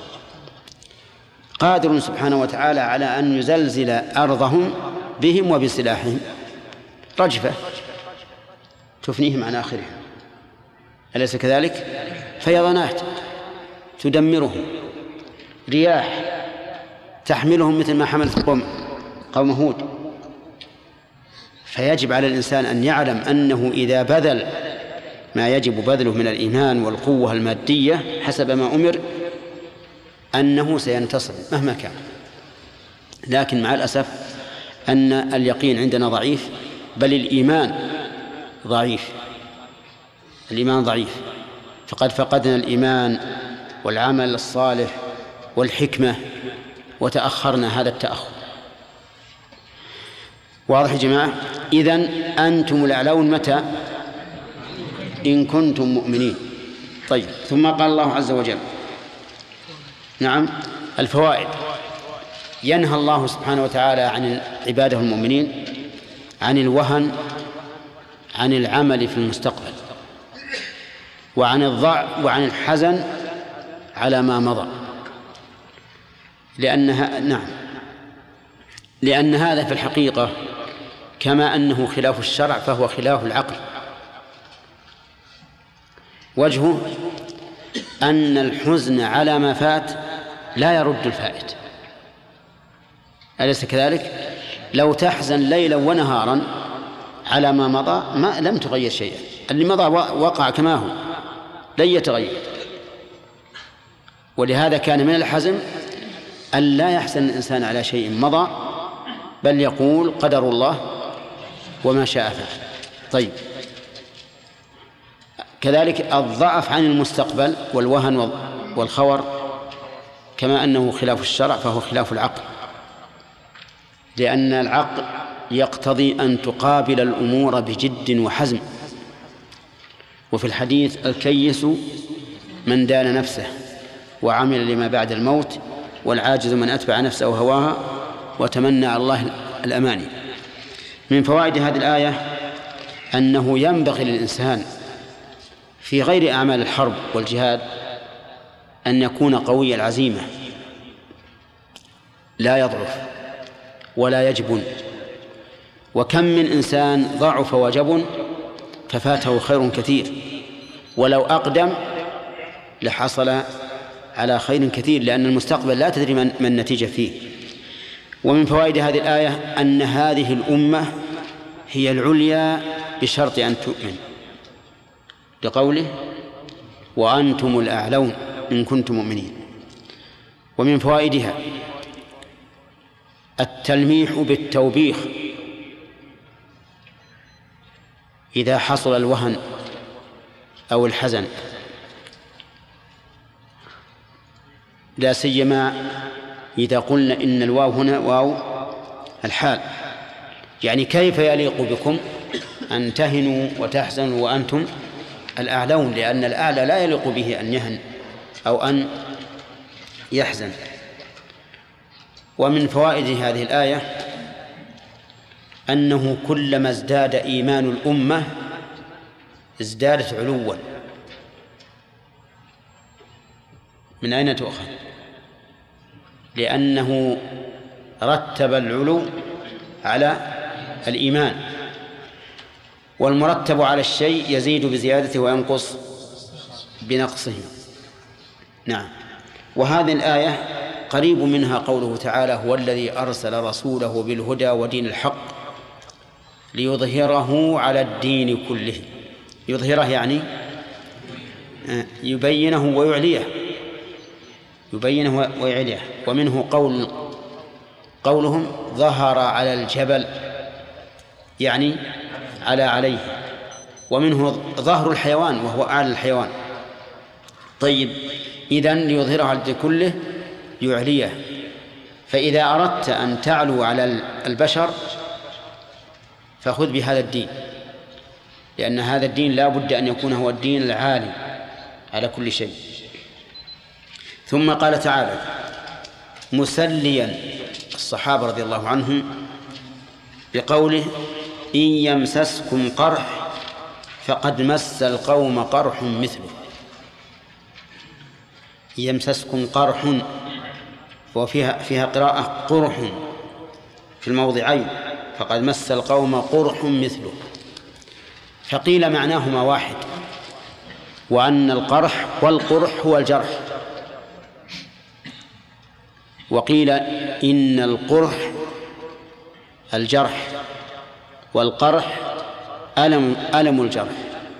قادر سبحانه وتعالى على أن يزلزل أرضهم بهم وبسلاحهم، رجفة تفنيهم عن آخرهم، أليس كذلك؟ فيضانات تدمرهم، رياح تحملهم مثل ما حملت قوم هود. فيجب على الإنسان أن يعلم أنه إذا بذل ما يجب بذله من الإيمان والقوة المادية حسب ما أمر أنه سينتصر مهما كان. لكن مع الأسف أن اليقين عندنا ضعيف، بل الإيمان ضعيف، الإيمان ضعيف، فقد فقدنا الإيمان والعمل الصالح والحكمة وتأخرنا هذا التأخر. واضح يا جماعة؟ إذن أنتم الأعلون متى؟ إن كنتم مؤمنين. طيب، ثم قال الله عز وجل: نعم، الفوائد. ينهى الله سبحانه وتعالى عن عباده المؤمنين عن الوهن، عن العمل في المستقبل، وعن الضعف، وعن الحزن على ما مضى، لأن هذا في الحقيقة كما أنه خلاف الشرع فهو خلاف العقل. وجهه أن الحزن على ما فات لا يرد الفائت، أليس كذلك؟ لو تحزن ليلا ونهارا على ما مضى لم تغير شيئا، اللي مضى وقع كما هو لن يتغير. ولهذا كان من الحزم أن لا يحزن الإنسان على شيء مضى، بل يقول: قدر الله وما شاء فعل. طيب، كذلك الضعف عن المستقبل والوهن والخور كما أنه خلاف الشرع فهو خلاف العقل، لأن العقل يقتضي أن تقابل الأمور بجد وحزم. وفي الحديث الكيس من دان نفسه وعمل لما بعد الموت، والعاجز من أتبع نفسه هواها وتمنى على الله الأماني. من فوائد هذه الآية أنه ينبغي للإنسان في غير أعمال الحرب والجهاد أن يكون قوي العزيمة، لا يضعف ولا يجبن. وكم من إنسان ضعف وجبن ففاته خير كثير، ولو أقدم لحصل على خير كثير، لأن المستقبل لا تدري ما النتيجة فيه. ومن فوائد هذه الآية أن هذه الأمة هي العليا بشرط أن تؤمن، لقوله وأنتم الأعلون إن كنتم مؤمنين. ومن فوائدها التلميح بالتوبيخ إذا حصل الوهن أو الحزن، لا سيما إذا قلنا إن الواو هنا واو الحال، يعني كيف يليق بكم أن تهنوا وتحزنوا وأنتم الأعلون، لأن الأعلى لا يليق به أن يهن أو أن يحزن. ومن فوائد هذه الآية أنه كلما ازداد إيمان الأمة ازدادت علوا. من أين تؤخذ؟ لأنه رتب العلو على الإيمان، والمرتب على الشيء يزيد بزيادته وينقص بنقصه. نعم. وهذه الآية قريب منها قوله تعالى هو الذي أرسل رسوله بالهدى ودين الحق ليظهره على الدين كله. يظهره يعني يبينه ويعليه، يبينه ويعليه. ومنه قولهم ظهر على الجبل يعني عليه. ومنه ظهر الحيوان وهو أعلى الحيوان. طيب، إذن ليظهره على الدين كله يعليه. فإذا أردت أن تعلو على البشر فخذ بهذا الدين، لأن هذا الدين لا بد أن يكون هو الدين العالي على كل شيء. ثم قال تعالى مسليا الصحابة رضي الله عنهم بقوله إن يمسسكم قرح فقد مس القوم قرح مثله. يمسسكم قرح، وفيها قراءة قرح في الموضعين، فقد مس القوم قرح مثله. فقيل معناهما واحد، وأن القرح والقرح هو الجرح. وقيل إن القرح الجرح والقرح ألم الجرح.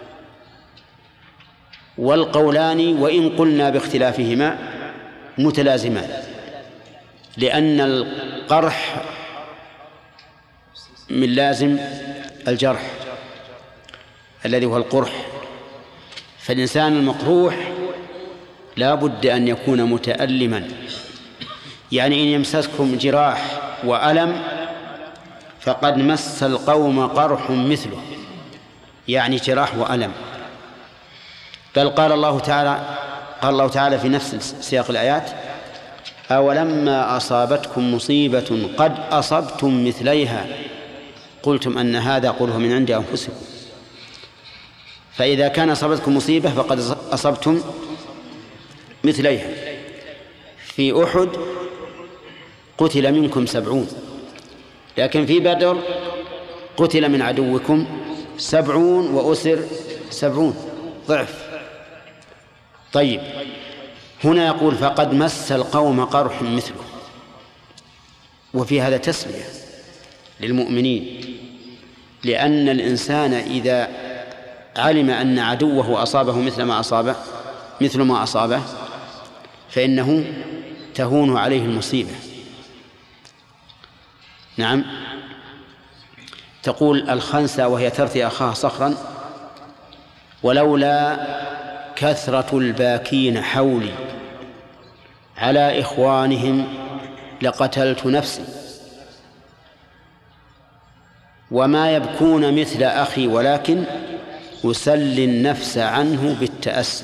والقولان وإن قلنا باختلافهما متلازمان، لأن القرح من لازم الجرح الذي هو القرح. فالإنسان المقروح لا بد أن يكون متألما، يعني إن يمسسكم جراح وألم فقد مس القوم قرح مثله، يعني جراح وألم. بل قال الله تعالى في نفس سياق الآيات أولما أصابتكم مصيبة قد أصبتم مثليها قلتم أن هذا قوله من عند أنفسكم. فإذا كان أصابتكم مصيبة فقد أصبتم مثليها. في أحد قتل منكم 70، لكن في بدر قتل من عدوكم 70 وأسر 70 ضعف. طيب، هنا يقول فقد مس القوم قرح مثله، وفي هذا تسلية للمؤمنين، لأن الإنسان إذا علم أن عدوه أصابه مثل ما أصابه فإنه تهون عليه المصيبة. نعم. تقول الخنسة وهي ترثي أخاها صخرا ولولا كثرة الباكين حولي على إخوانهم لقتلت نفسي وما يبكون مثل أخي ولكن أسلي النفس عنه بالتأسي.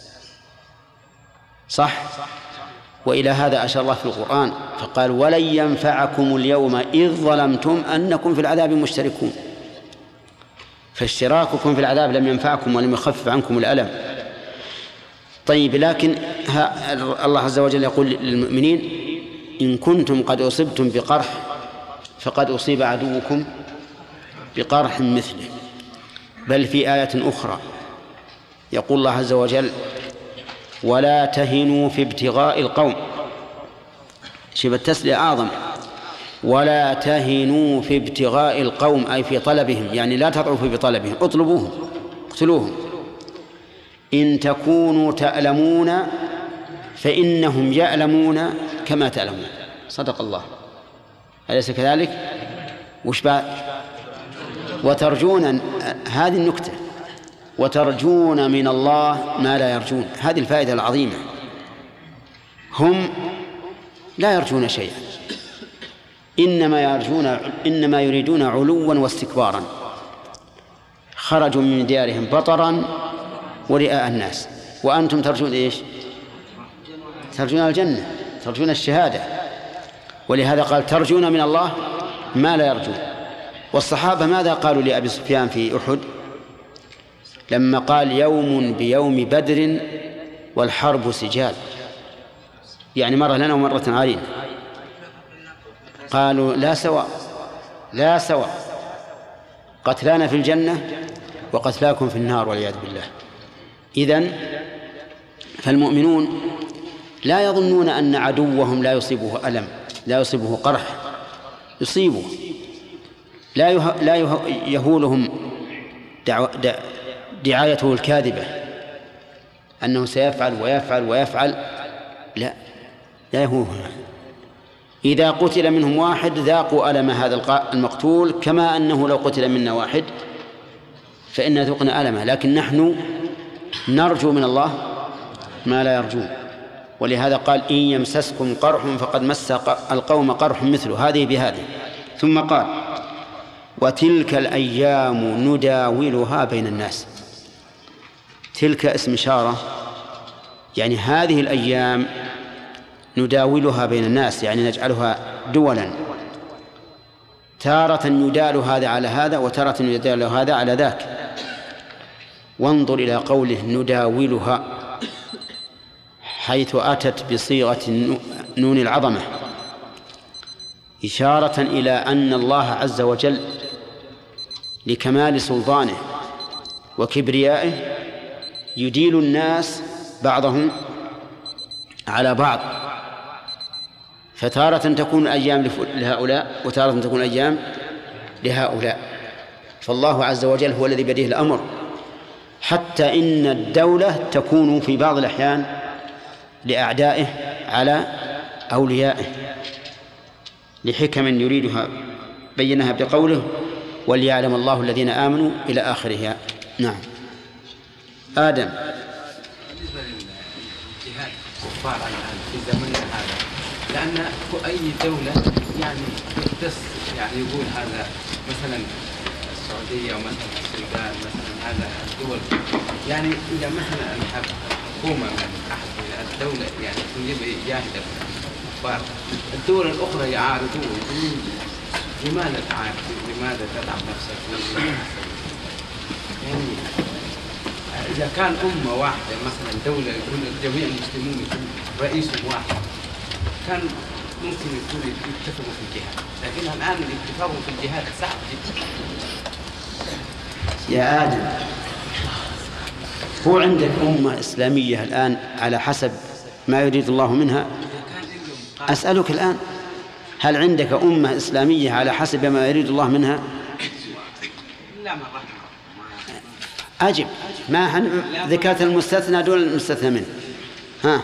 صح؟ وإلى هذا أشار الله في القرآن فقال ولن ينفعكم اليوم إذ ظلمتم أنكم في العذاب مشتركون. فاشتراككم في العذاب لم ينفعكم ولم يخفف عنكم الألم. طيب، لكن الله عز وجل يقول للمؤمنين إن كنتم قد أصبتم بقرح فقد أصيب عدوكم بقرح مثله. بل في آية أخرى يقول الله عز وجل ولا تهنوا في ابتغاء القوم. شبه التسلية أعظم. ولا تهنوا في ابتغاء القوم أي في طلبهم، يعني لا تضعفوا بطلبهم، اطلبوهم اقتلوهم. إن تكونوا تألمون فإنهم يألمون كما تألمون. صدق الله، أليس كذلك؟ وش بعد؟ وترجون، هذه النكتة، وترجون من الله ما لا يرجون. هذه الفائدة العظيمة. هم لا يرجون شيئا، إنما يريدون علوا واستكبارا. خرجوا من ديارهم بطرا ورئاء الناس، وأنتم ترجون إيش؟ ترجون الجنة، ترجون الشهادة. ولهذا قال ترجون من الله ما لا يرجون. والصحابة ماذا قالوا لأبي سفيان في أحد لما قال يوم بيوم بدر والحرب سجال، يعني مرة لنا ومرة علينا؟ قالوا لا سواء، لا سواء، قتلانا في الجنة وقتلاكم في النار والعياذ بالله. إذن فالمؤمنون لا يظنون أن عدوهم لا يصيبه ألم، لا يصيبه قرح، يصيبه، لا يهولهم دعايته الكاذبة أنه سيفعل ويفعل ويفعل. لا يهوهم. إذا قتل منهم واحد ذاقوا ألم هذا المقتول كما أنه لو قتل منا واحد فإن ذقنا ألمه. لكن نحن نرجو من الله ما لا يرجون. ولهذا قال إن يمسسكم قرح فقد مس القوم قرح مثله، هذه بهذه. ثم قال وتلك الأيام نداولها بين الناس. تلك اسم إشارة، يعني هذه الأيام نداولها بين الناس، يعني نجعلها دولا، تارة يدال هذا على هذا وتارة يدال هذا على ذاك. وانظر إلى قوله نداولها حيث أتت بصيغة نون العظمة، إشارة إلى أن الله عز وجل لكمال سلطانه وكبريائه يديل الناس بعضهم على بعض، فتارة تكون أيام لهؤلاء وتارة تكون أيام لهؤلاء. فالله عز وجل هو الذي بيده الأمر، حتى إن الدولة تكون في بعض الأحيان لأعدائه على أوليائه لحكم يريدها بينها بقوله وليعلم الله الذين آمنوا إلى آخرها. نعم. آدم. بالنسبة للجهاد كفار الآن في زمننا هذا، لأن أي دولة يعني تختص، يعني يقول هذا مثلا السعودية ومثلا السودان مثلا، هذا الدول يعني إذا مثلا حكومة من أحد الدولة يعني يجب يجاهد الكفار، الدول الأخرى يعارضون يقولون لماذا تعارض؟ لماذا تتعب نفسك؟ يعني إذا كان أمة واحدة مثلا دولة يكون جميع المسلمون يكون رئيسهم واحد كان ممكن يكون يتفقوا في الجهاد، لكن الآن الاتفاق في الجهاد صعب جدا. يا آدم، هو عندك أمة إسلامية الآن على حسب ما يريد الله منها؟ أسألك الآن، هل عندك أمة إسلامية على حسب ما يريد الله منها؟ لا مرة. أجب، ما ذكرت المستثنى دون المستثنى منه. ها؟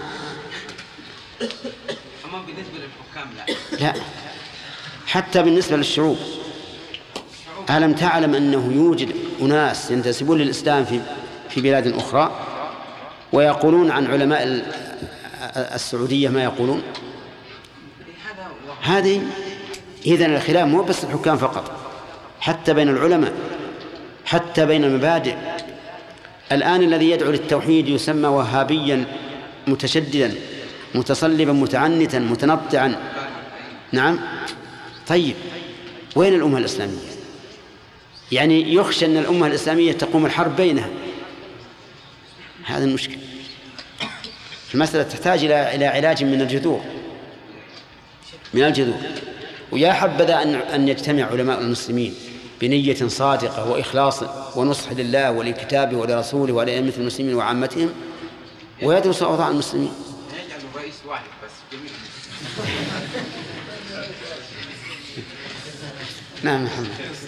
أما بالنسبة للحكام لا، حتى بالنسبة للشعوب. ألم تعلم أنه يوجد أناس ينتسبون للإسلام في بلاد أخرى، ويقولون عن علماء السعودية ما يقولون. هذه إذن الخلاف مو بس الحكام فقط، حتى بين العلماء، حتى بين المبادئ. الآن الذي يدعو للتوحيد يسمى وهابيا متشددا متصلبا متعنتا متنطعا. نعم. طيب وين الأمة الإسلامية؟ يعني يخشى أن الأمة الإسلامية تقوم الحرب بينها. هذا المشكلة. المسألة تحتاج إلى علاج من الجذور، من الجذور. ويا حبذا أن يجتمع علماء المسلمين بنية صادقة وإخلاص ونصح لله ولكتابه ولرسوله ولأئمة المسلمين وعامتهم، ويدرسوا أوضاع المسلمين. يجعل رئيس واحد بس جميل. نعم محمد.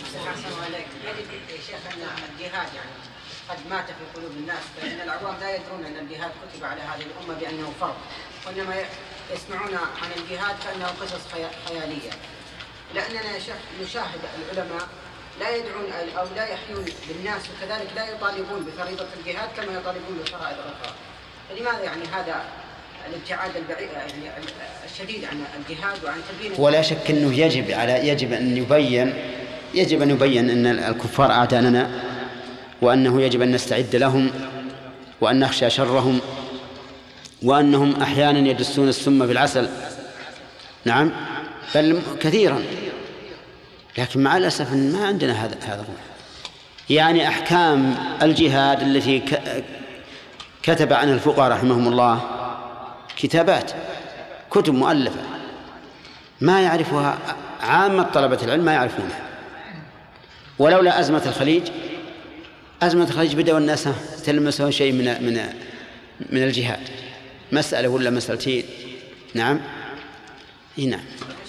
يا شيخ أن الجهاد يعني قد مات في قلوب الناس، فإن العوام لا يدرون أن الجهاد كتب على هذه الأمة بأنه فرض، وإنما يسمعون عن الجهاد كأنه قصص خيالية. لأننا يا شيخ نشاهد العلماء لا يدعون أو لا يحيون بالناس، وكذلك لا يطالبون بفريضة الجهاد كما يطالبون بفرائض أخرى. فلماذا يعني هذا الابتعاد البعيد يعني الشديد عن الجهاد وعن تبيين؟ ولا شك أنه يجب أن يبين أن الكفار أعداءنا، وأنه يجب أن نستعد لهم وأن نخشى شرهم، وأنهم أحيانا يدسون السم في العسل. نعم، بل كثيرا. لكن مع الأسف ما عندنا هذا الروح. يعني أحكام الجهاد التي كتب عنها الفقهاء رحمهم الله كتابات، كتب مؤلفة ما يعرفها عامة طلبة العلم، ما يعرفونها. ولولا أزمة الخليج بدأوا الناس تلمسوا شيء من الجهاد، مسألة ولا مسألتين. نعم. نعم.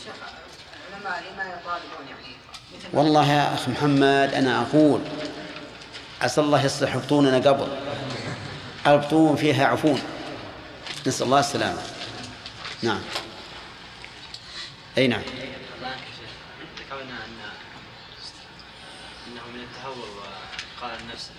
والله يا أخي محمد أنا أقول عسى الله يصلح بطوننا قبل البطون فيها عفون، نسأل الله السلامة. نعم. أي نعم. ذكرنا أنه من التهور وقال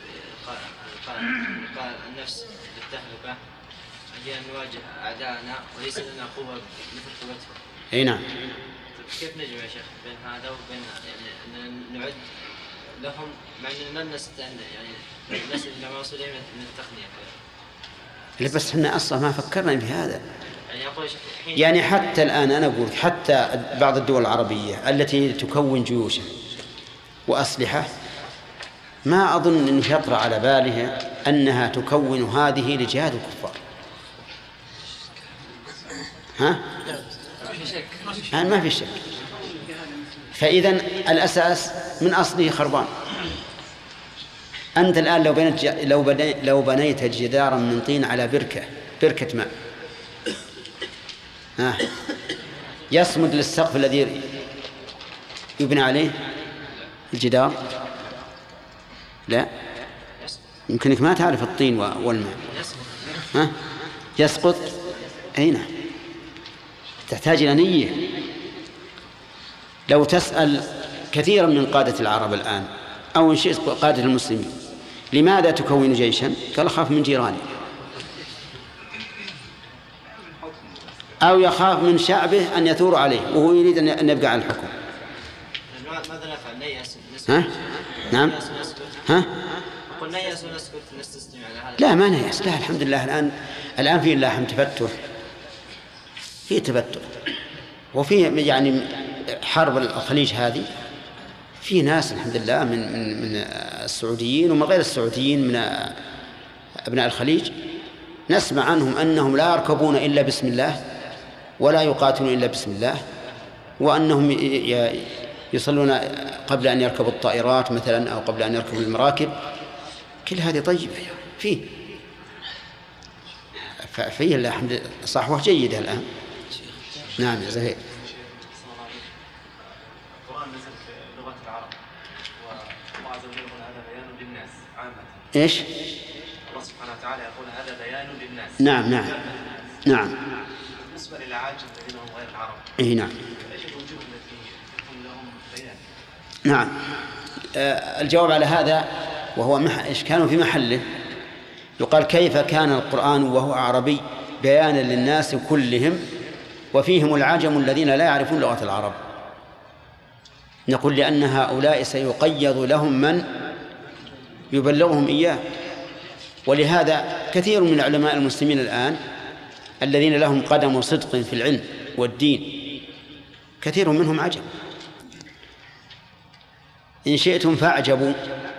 النفس للتهلكة هي أن نواجه أعداءنا وليس لنا قوة مثل قوتهم. أي نعم. كيف نجمع يا شيخ بين هذا وبين يعني أن نعد لهم مع أننا ما نستعد يعني نسأل ما وصل من التقنية؟ بس احنا أصلا ما فكرنا في هذا. يعني حتى الآن أنا أقول حتى بعض الدول العربية التي تكون جيوشا وأسلحة ما أظن أنه يطرأ على بالها أنها تكون هذه لجهاد الكفار. ها؟ ما في شك. فإذن الأساس من أصله خربان. أنت الآن لو بنيت جدارا من طين على بركة ماء يصمد للسقف الذي يبنى عليه الجدار؟ لا، يمكنك ما تعرف الطين والماء. يسقط. أين؟ تحتاج إلى نية. لو تسأل كثيرا من قادة العرب الآن أو إن شئت قادة المسلمين لماذا تكون جيشا؟ قال أخاف من جيراني، أو يخاف من شعبه أن يثور عليه وهو يريد أن يبقى على الحكم. ماذا نفعل؟ نيأس ها؟ نعم. ها؟ قلنا نيأس ونسكت نستسلم على هذا؟ لا ما نيأس، لا الحمد لله. الآن في الله تفتح، في تفتح، وفي يعني حرب الخليج هذه في ناس الحمد لله من السعوديين ومن غير السعوديين من أبناء الخليج نسمع عنهم أنهم لا يركبون إلا بسم الله ولا يقاتلون إلا بسم الله، وأنهم يصلون قبل أن يركبوا الطائرات مثلا أو قبل أن يركبوا المراكب. كل هذه طيبة فيه الحمد لله صحوة جيدة الآن. نعم يا زهير. القرآن نزل في لغة العرب والله عز وجل يقول هذا بيان للناس عامة. إيش؟ الله سبحانه وتعالى يقول هذا بيان للناس. نعم نعم نعم. بالنسبة للعاجم الذين هم غير العرب. إيه نعم. إيش الوجوه التي يكون لهم بيان؟ نعم. الجواب على هذا وهو إشكال في محله يقال كيف كان القرآن وهو عربي بيانا للناس كلهم وفيهم العجم الذين لا يعرفون لغة العرب؟ نقول لأن هؤلاء سيقيض لهم من يبلغهم إياه. ولهذا كثير من علماء المسلمين الآن الذين لهم قدم صدق في العلم والدين كثير منهم عجم. إن شئتم فاعجبوا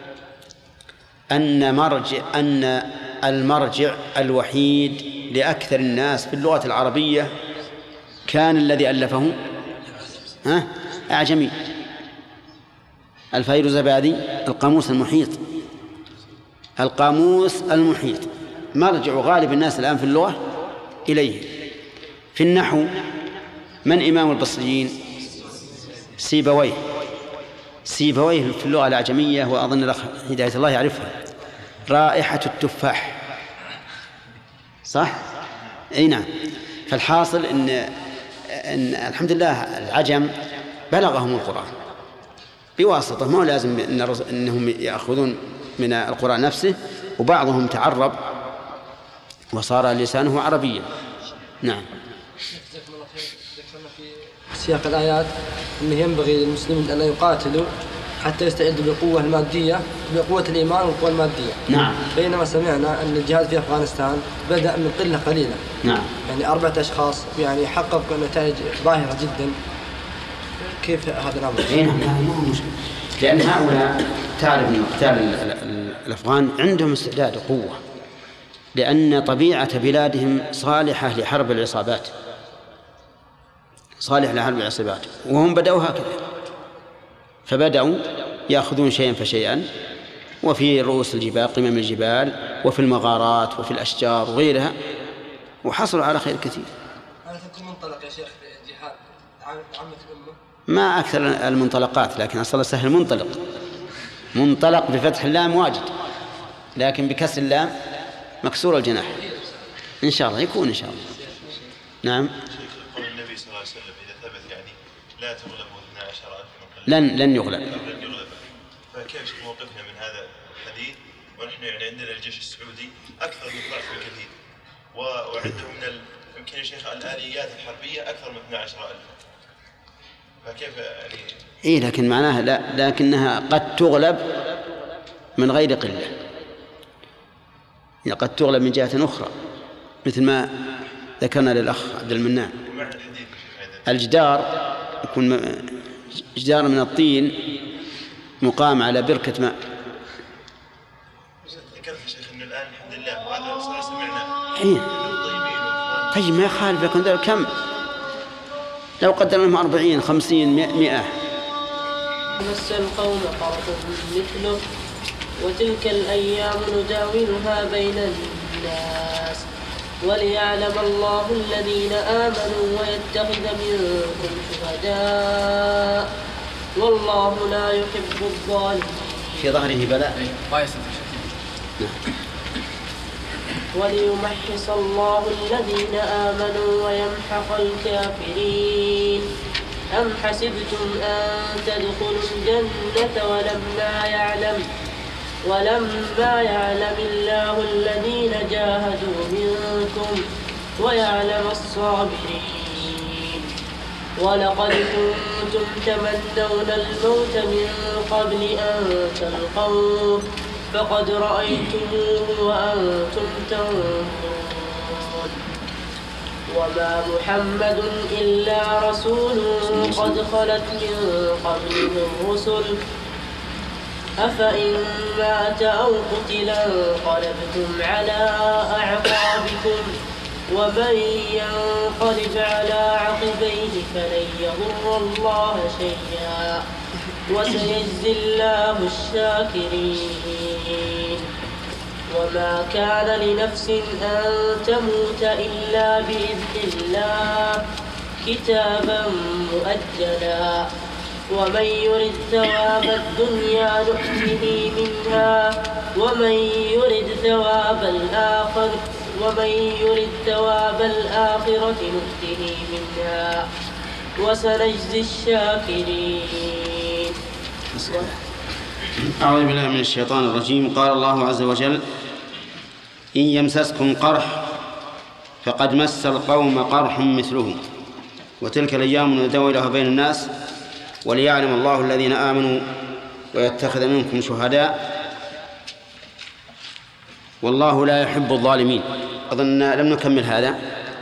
أن المرجع الوحيد لأكثر الناس في اللغة العربية كان الذي ألفه أعجمي، الفيروزبادي. القاموس المحيط مرجع غالب الناس الآن في اللغة إليه. في النحو من إمام البصريين؟ سيبويه في اللغة الأعجمية، وأظن الأخ هداية الله يعرفها، رائحة التفاح، صح؟ أي نعم. فالحاصل إن الحمد لله العجم بلغهم القرآن بواسطة، ما لازم أنهم يأخذون من القرآن نفسه، وبعضهم تعرب وصار لسانه عربيا. نعم. ذكرنا في سياق الآيات أنه ينبغي للمسلمين أن يقاتلوا حتى يستعدوا بالقوة المادية، بقوة الإيمان والقوة المادية. نعم. بينما سمعنا أن الجهاد في أفغانستان بدأ من قلة قليلة. نعم. يعني 4 أشخاص يعني حققوا نتائج باهرة جدا. كيف هذا الأمر؟ نعم. لأن هؤلاء تعرف أن قتال الأفغان عندهم استعداد وقوة، لأن طبيعة بلادهم صالحة لحرب العصابات، وهم بدأوا هكذا، فبدأوا يأخذون شيئا فشيئا، وفي رؤوس الجبال، قمم الجبال، وفي المغارات، وفي الأشجار وغيرها، وحصلوا على خير كثير. هل تكون منطلق يا شيخ الجهاد عامة الأمة؟ ما أكثر المنطلقات، لكن أصلا سهل منطلق بفتح اللام واجد، لكن بكسر اللام مكسور الجناح. إن شاء الله يكون إن شاء الله. نعم. قول النبي صلى الله عليه وسلم إذا ثبت يعني لا تغلبوا 12,000 لن يغلب. فكيف موقفنا من هذا الحديث ونحن يعني عندنا الجيش السعودي أكثر من ضعف الكثير، وعندهم يمكن يا شيخ الآليات الحربية أكثر من 12,000، فكيف يعني؟ لكن معناها لكنها قد تغلب من غير قلة، يعني قد تغلب من جهة أخرى، مثل ما ذكرنا للأخ عبد المنان. الجدار يكون جدار من الطين مقام على بركة ماء. ذكرت يا شيخ إنه الآن الحمد لله وهذا سمعنا. طيب ما يخالف، لكن كم لو قدرنا لهم 40 50 100. مس القوم قرح مثله وتلك الأيام نداولها بين الناس وليعلم الله الذين آمنوا ويتخذ منكم شهداء والله لا يحب الظالمين. في ظهره بلاء. وليمحص الله الذين آمنوا ويمحق الكافرين. أم حسبتم أن تدخلوا الجنة ولما يعلم الله الذين جاهدوا منكم ويعلم الصابرين. ولقد كنتم تمنون الموت من قبل أن تلقوه فقد رأيتموه وأنتم تنظرون. وما محمد إلا رسول قد خلت من قبله الرسل أفإن مات أو قتل انقلبتم على أعقابكم ومن ينقلب على عقبيه فلن يضر الله شيئا وسيجزي الله الشاكرين. وما كان لنفس أن تموت إلا بإذن الله كتابا مؤجلا ومن يرد ثواب الدنيا نؤته منها ومن يرد ثواب الآخرة نؤته منها وسنجزي الشاكرين. أعوذ بالله من الشيطان الرجيم. قال الله عز وجل إن يمسسكم قرح فقد مس القوم قرح مثله وتلك الأيام نداولها بين الناس وليعلم الله الذين آمنوا ويتخذ منكم شهداء والله لا يحب الظالمين. أظن لم نكمل هذا.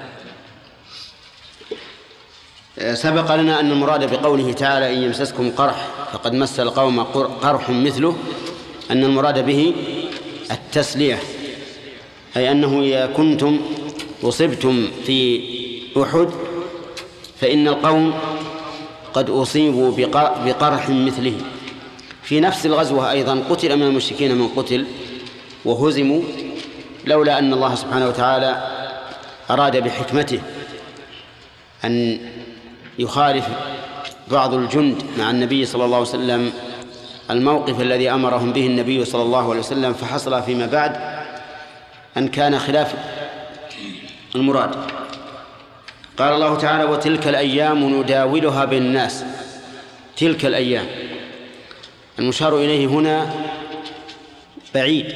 سبق لنا أن المراد بقوله تعالى إن يمسسكم قرح فقد مس القوم قرح مثله أن المراد به التسلية، أي أنه إذا كنتم أصبتم في أحد فإن القوم قد أصيبوا بقرح مثله. في نفس الغزوة أيضا قتل من المشركين من قتل وهزموا، لولا أن الله سبحانه وتعالى أراد بحكمته أن يخالف بعض الجند مع النبي صلى الله عليه وسلم الموقف الذي أمرهم به النبي صلى الله عليه وسلم، فحصل فيما بعد أن كان خلاف المراد. قال الله تعالى وتلك الأيام نداولها بين الناس. تلك الأيام المشار إليه هنا بعيد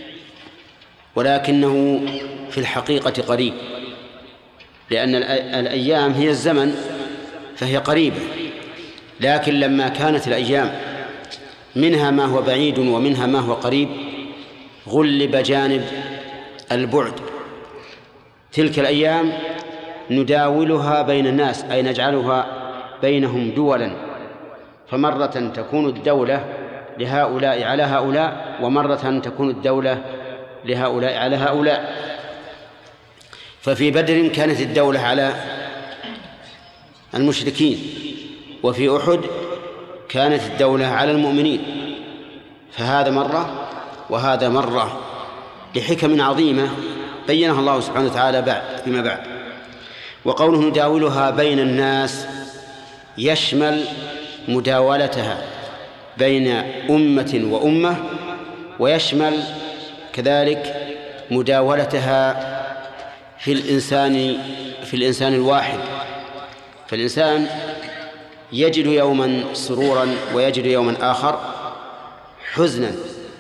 ولكنه في الحقيقة قريب، لأن الأيام هي الزمن فهي قريبة، لكن لما كانت الأيام منها ما هو بعيد ومنها ما هو قريب غلب جانب البعد. تلك الأيام نداولها بين الناس أي نجعلها بينهم دولا، فمرة تكون الدولة لهؤلاء على هؤلاء ومرة تكون الدولة لهؤلاء على هؤلاء. ففي بدر كانت الدولة على المشركين، وفي أحد كانت الدولة على المؤمنين، فهذا مرة وهذا مرة لحكم عظيمة بينها الله سبحانه وتعالى فيما بعد. وقوله نداولها بين الناس يشمل مداولتها بين أمة وأمة، ويشمل كذلك مداولتها في الإنسان الواحد. فالإنسان يجد يوما سرورا ويجد يوما آخر حزنا،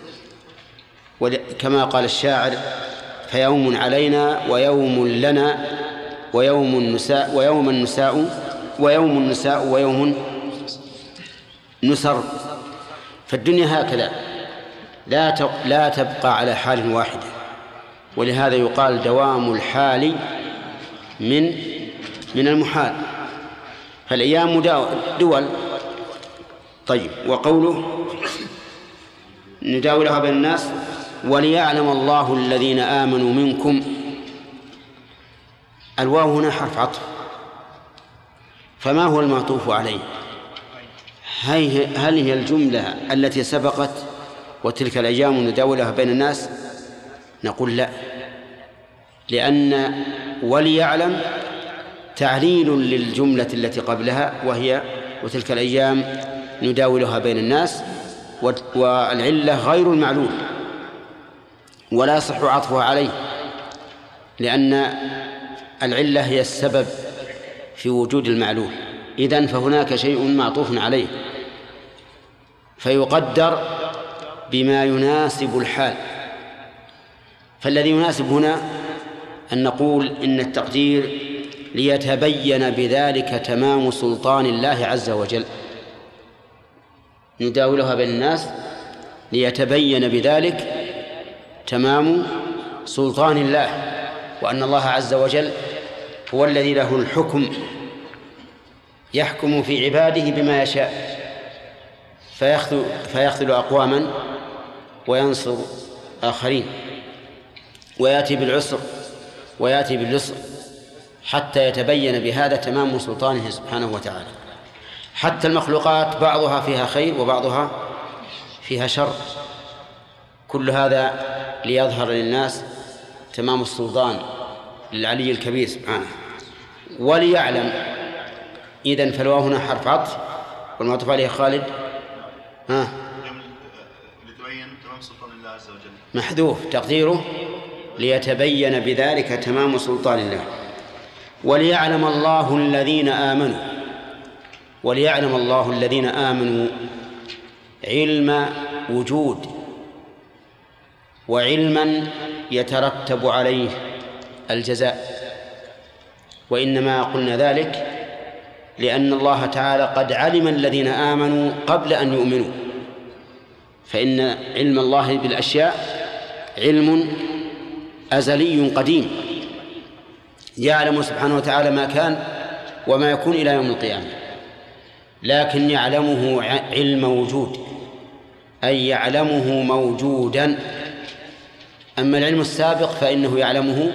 كما قال الشاعر فيوم علينا ويوم لنا ويوم النساء ويوم نسر. فالدنيا هكذا لا تبقى على حال واحدة، ولهذا يقال دوام الحال من المحال. فالأيام دول. طيب، وقوله نداولها بين الناس وليعلم الله الذين آمنوا منكم. الواو هنا حرف عطف، فما هو المعطوف عليه؟ هل هي الجملة التي سبقت وتلك الأيام نداولها بين الناس؟ نقول لا، لأن وليعلم تعليل للجملة التي قبلها وهي وتلك الأيام نداولها بين الناس، والعلة غير المعلول ولا يصح عطفها عليه، لأن العلة هي السبب في وجود المعلول. إذن فهناك شيء معطوف عليه فيقدر بما يناسب الحال. فالذي يناسب هنا أن نقول إن التقدير ليتبين بذلك تمام سلطان الله عز وجل. نداولها بين الناس ليتبين بذلك تمام سلطان الله، وأن الله عز وجل هو الذي له الحكم، يحكم في عباده بما يشاء، فيخذل أقواما وينصر آخرين، ويأتي بالعسر ويأتي باليسر، حتى يتبين بهذا تمام سلطانه سبحانه وتعالى. حتى المخلوقات بعضها فيها خير وبعضها فيها شر، كل هذا ليظهر للناس تمام السلطان للعلي الكبير سبحانه. وليعلم، إذن فالواو هنا حرف عطف والمعطوف عليه خالد لتبين تمام سلطان الله عز وجل محذوف تقديره ليتبين بذلك تمام سلطان الله. وليعلم الله الذين آمنوا. وليعلم الله الذين آمنوا علم وجود وعلما يترتب عليه الجزاء، وإنما قلنا ذلك لأن الله تعالى قد علم الذين آمنوا قبل أن يؤمنوا، فإن علم الله بالأشياء علم أزلي قديم، يعلم سبحانه وتعالى ما كان وما يكون إلى يوم القيامة، لكن يعلمه علم وجود، أي يعلمه موجودا. أما العلم السابق فإنه يعلمه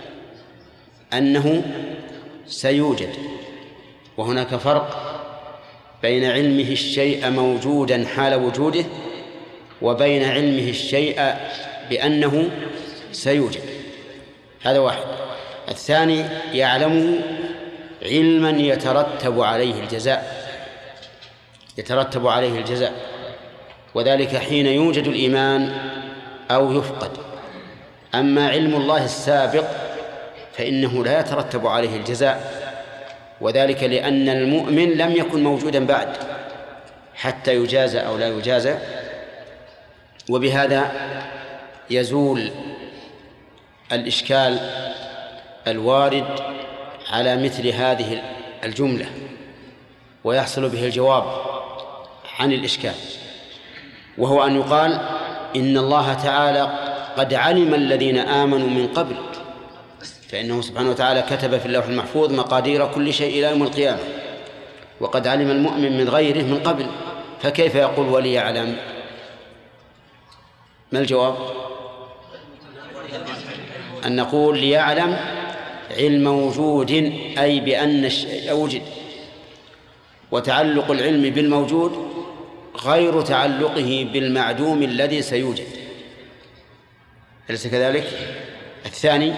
أنه سيوجد، وهناك فرق بين علمه الشيء موجودا حال وجوده وبين علمه الشيء بأنه سيوجد، هذا واحد. الثاني يعلمه علما يترتب عليه الجزاء، يترتب عليه الجزاء، وذلك حين يوجد الإيمان أو يفقد. أما علم الله السابق فإنه لا يترتب عليه الجزاء، وذلك لأن المؤمن لم يكن موجودا بعد حتى يجازى أو لا يجازى. وبهذا يزول الإشكال الوارد على مثل هذه الجملة، ويحصل به الجواب عن الإشكال، وهو أن يقال إن الله تعالى قد علم الذين آمنوا من قبل، فإنه سبحانه وتعالى كتب في اللوح المحفوظ مقادير كل شيء إلى يوم القيامة، وقد علم المؤمن من غيره من قبل، فكيف يقول وليعلم؟ ما الجواب؟ أن نقول ليعلم علم وجود، أي بأن الشيء وجد، وتعلق العلم بالموجود غير تعلقه بالمعدوم الذي سيوجد، أليس كذلك؟ الثاني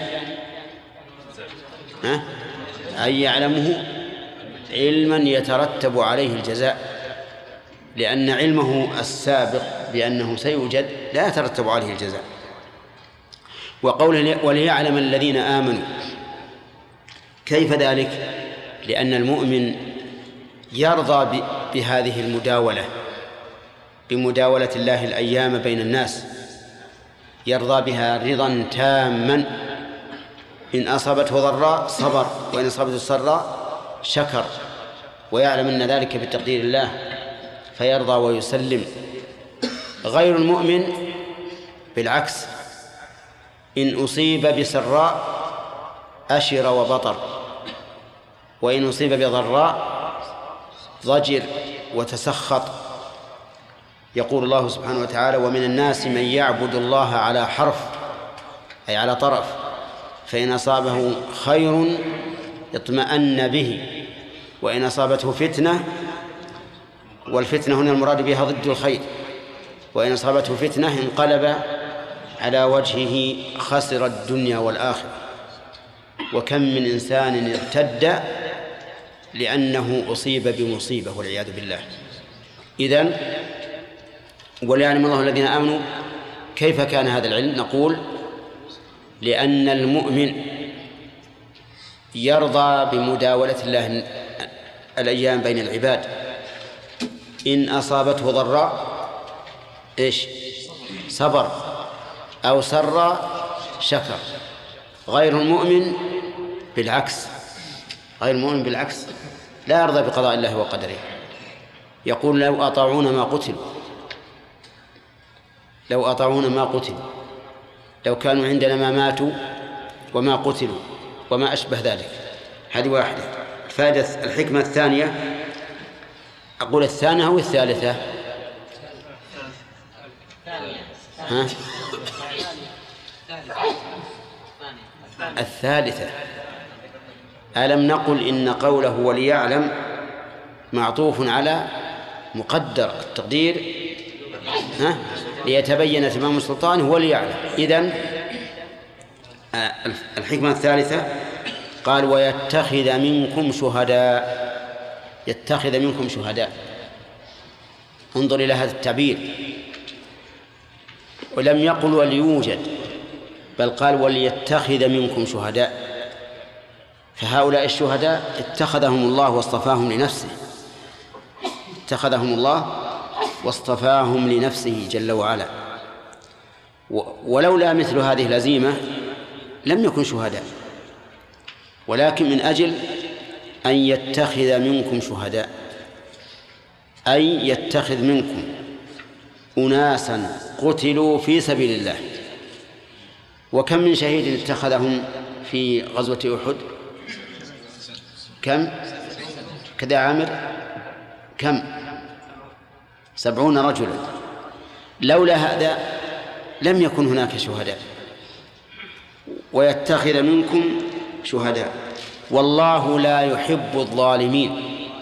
أي يعلمه علما يترتب عليه الجزاء، لأن علمه السابق بأنه سيوجد لا يترتب عليه الجزاء. وقوله وليعلم الذين آمنوا، كيف ذلك؟ لأن المؤمن يرضى بهذه المداولة، بمداولة الله الأيام بين الناس، يرضى بها رضا تاما. إن أصابته ضراء صبر، وإن أصابته سراء شكر، ويعلم أن ذلك بتقدير الله فيرضى ويسلم. غير المؤمن بالعكس، إن أصيب بسراء أشر وبطر، وإن أصيب بضراء ضجر وتسخط. يقول الله سبحانه وتعالى ومن الناس من يعبد الله على حرف، أي على طرف، فإن أصابه خير اطمأن به، وإن أصابته فتنة، والفتنة هنا المراد بها ضد الخير، وإن أصابته فتنة انقلب على وجهه خسر الدنيا والآخرة. وكم من إنسان ارتد لأنه أصيب بمصيبة والعياذ بالله. إذن وليعلم الله الذين آمنوا. كيف كان هذا العلم؟ نقول لأن المؤمن يرضى بمداولة الله الأيام بين العباد. إن أصابته ضراء إيش؟ صبر، أو سر شكر. غير المؤمن بالعكس، غير المؤمن بالعكس لا يرضى بقضاء الله وقدره، يقول لو أطاعونا ما قتلوا، لو أطاعونا ما قتلوا، لو كانوا عندنا ما ماتوا وما قتلوا وما أشبه ذلك. هذه واحدة. فائدة الحكمة الثانية، أقول الثانية أو الثالثة؟ ها؟ الثالثة. ألم نقل إن قوله وليعلم معطوف على مقدر التقدير ليتبين تمام سلطانه وليعلم. إذن الحكمة الثالثة قال ويتخذ منكم شهداء، يتخذ منكم شهداء. انظر إلى هذا التعبير، ولم يقل وليوجد، بل قال وليتخذ منكم شهداء. فهؤلاء الشهداء اتخذهم الله واصطفاهم لنفسه، اتخذهم الله واصطفاهم لنفسه جل وعلا. ولولا مثل هذه الهزيمة لم يكن شهداء، ولكن من أجل أن يتخذ منكم شهداء، أي يتخذ منكم أناسا قتلوا في سبيل الله. وكم من شهيد اتخذهم في غزوة أحد؟ كم؟ كذا عامر؟ كم؟ 70 رجلا. لولا هذا لم يكن هناك شهداء. ويتخذ منكم شهداء والله لا يحب الظالمين.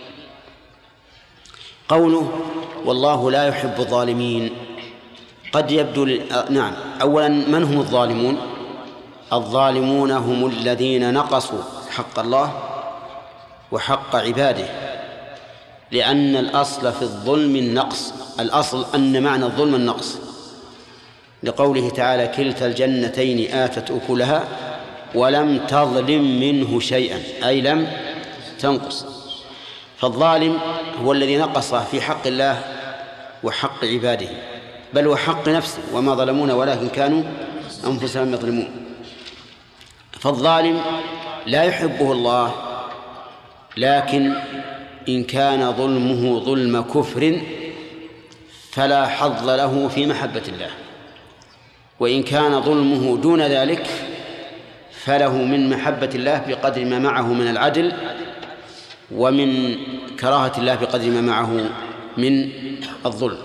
قوله والله لا يحب الظالمين قد يبدو نعم. أولا، من هم الظالمون؟ الظالمون هم الذين نقصوا حق الله وحق عباده، لأن الأصل في الظلم النقص، الأصل أن معنى الظلم النقص، لقوله تعالى كلتا الجنتين آتت أكلها ولم تظلم منه شيئا، أي لم تنقص. فالظالم هو الذي نقص في حق الله وحق عباده، بل وحق نفسه، وما ظلمونا ولكن كانوا أنفسهم يظلمون. فالظالم لا يحبه الله، لكن إن كان ظلمه ظلم كفر فلا حظ له في محبة الله، وإن كان ظلمه دون ذلك فله من محبة الله بقدر ما معه من العدل، ومن كراهة الله بقدر ما معه من الظلم.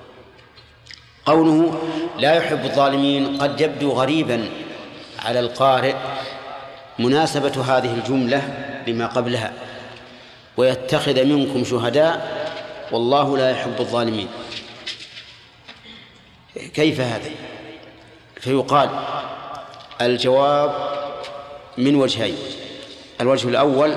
قوله لا يحب الظالمين قد يبدو غريبا على القارئ مناسبة هذه الجملة لما قبلها، ويتخذ منكم شهداء والله لا يحب الظالمين. كيف هذا؟ فيقال الجواب من وجهين. الوجه الأول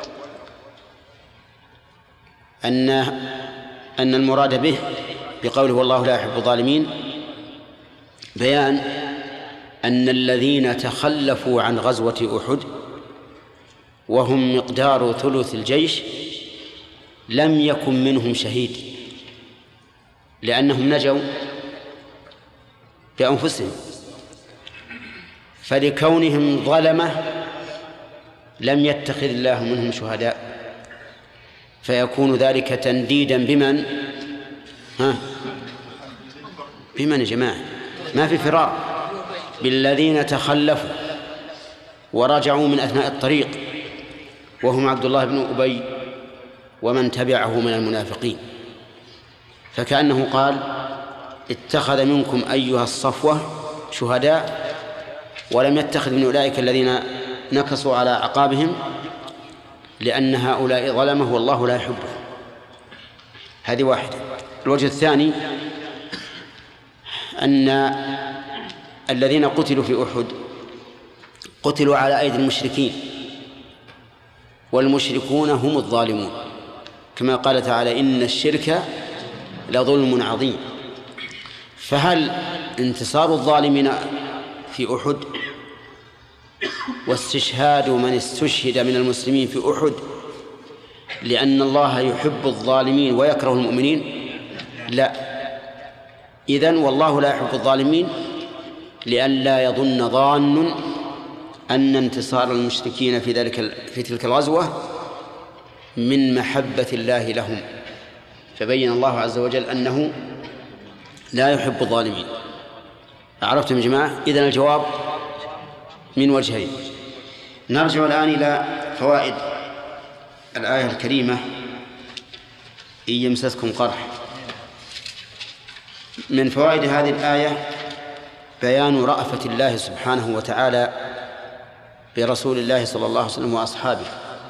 أن المراد به بقوله والله لا يحب الظالمين بيان أن الذين تخلفوا عن غزوة أحد وهم مقدار ثلث الجيش لم يكن منهم شهيد، لأنهم نجوا بأنفسهم، فلكونهم ظلمة لم يتخذ الله منهم شهداء، فيكون ذلك تنديدا بمن؟ بمن يا جماعة؟ ما في فرار، بالذين تخلفوا ورجعوا من أثناء الطريق، وهم عبد الله بن أبي ومن تبعه من المنافقين. فكأنه قال اتخذ منكم أيها الصفوة شهداء، ولم يتخذ من أولئك الذين نكصوا على أعقابهم، لأن هؤلاء ظلمه والله لا يحبه. هذه واحدة. الوجه الثاني أن الذين قتلوا في أحد قتلوا على أيدي المشركين، والمشركون هم الظالمون، كما قال تعالى إن الشرك لظلم عظيم. فهل انتصار الظالمين في أحد واستشهاد من استشهد من المسلمين في أحد لأن الله يحب الظالمين ويكره المؤمنين؟ لا. إذن والله لا يحب الظالمين لئلا يظن ظان أن انتصار المشركين في تلك الغزوة من محبة الله لهم، فبين الله عز وجل أنه لا يحب الظالمين. عرفتم يا جماعة؟ إذن الجواب من وجهين. نرجع الآن إلى فوائد الآية الكريمة إن يمسسكم قرح. من فوائد هذه الآية بيان رأفة الله سبحانه وتعالى برسول الله صلى الله عليه وسلم وأصحابه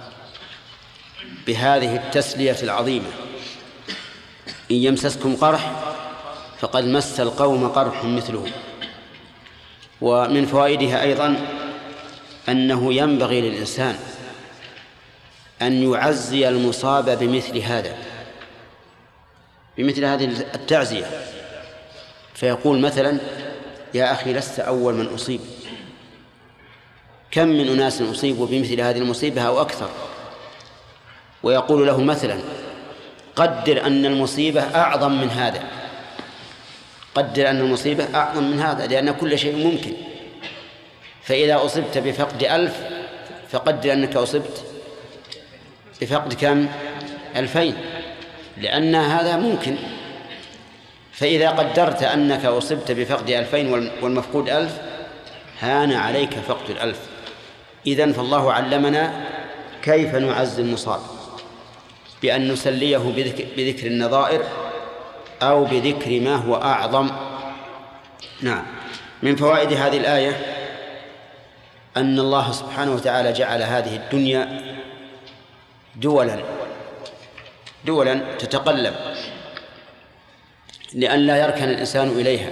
بهذه التسلية العظيمة: إن يمسسكم قرح فقد مس القوم قرح مثله. ومن فوائدها أيضا أنه ينبغي للإنسان أن يعزي المصاب بمثل هذه التعزية، فيقول مثلا: يا أخي لست أول من أصيب، كم من أناس أصيبوا بمثل هذه المصيبة أو أكثر. ويقول له مثلا: قدر أن المصيبة أعظم من هذا، قدر أن المصيبة أعظم من هذا، لأن كل شيء ممكن. فإذا أصبت بفقد 1000 فقدر أنك أصبت بفقد كم؟ 2000، لأن هذا ممكن. فإذا قدرت أنك أصبت بفقد 2000 والمفقود 1000 هان عليك فقد 1000. إذن فالله علمنا كيف نعزي المصاب، بأن نسليه بذكر النظائر أو بذكر ما هو أعظم. نعم. من فوائد هذه الآية أن الله سبحانه وتعالى جعل هذه الدنيا دولا تتقلب، لئلا يركن الإنسان إليها،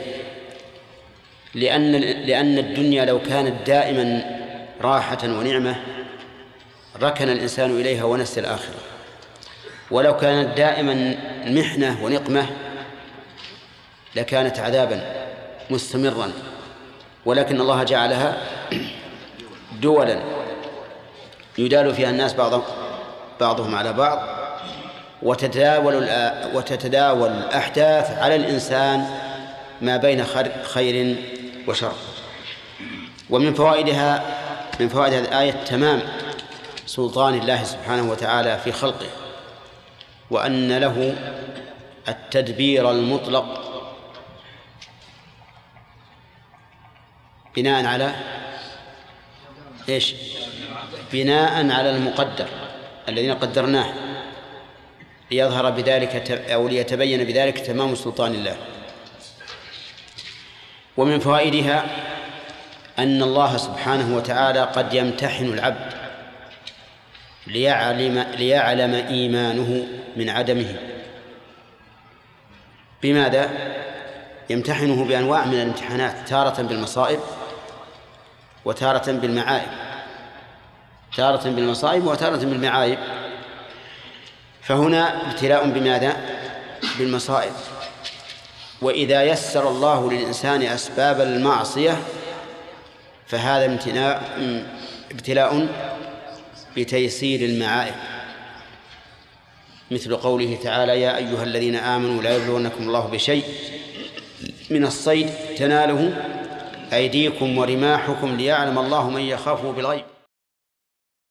لأن الدنيا لو كانت دائما راحة ونعمة ركن الإنسان إليها ونسي الآخرة، ولو كانت دائما محنة ونقمة لكانت عذابا مستمرا. ولكن الله جعلها دولا يدال فيها الناس بعضهم على بعض، وتتداول الأحداث على الإنسان ما بين خير وشر. ومن فوائد هذه الآية تمام سلطان الله سبحانه وتعالى في خلقه، وأن له التدبير المطلق بناء على إيش؟ بناء على المقدر الذين قدرناه، ليظهر بذلك أو ليتبين بذلك تمام سلطان الله. ومن فوائدها أن الله سبحانه وتعالى قد يمتحن العبد ليعلم إيمانه من عدمه. بماذا؟ يمتحنه بأنواع من الامتحانات، تارة بالمصائب وتارة بالمعايب، تارة بالمصائب وتارة بالمعايب. فهنا ابتلاء بماذا؟ بالمصائب. وإذا يسر الله للإنسان أسباب المعصية فهذا ابتلاء بتيسير المعائب، مثل قوله تعالى: يا أيها الذين آمنوا لا يبلونكم الله بشيء من الصيد تناله أيديكم ورماحكم ليعلم الله من يخافه بالغيب.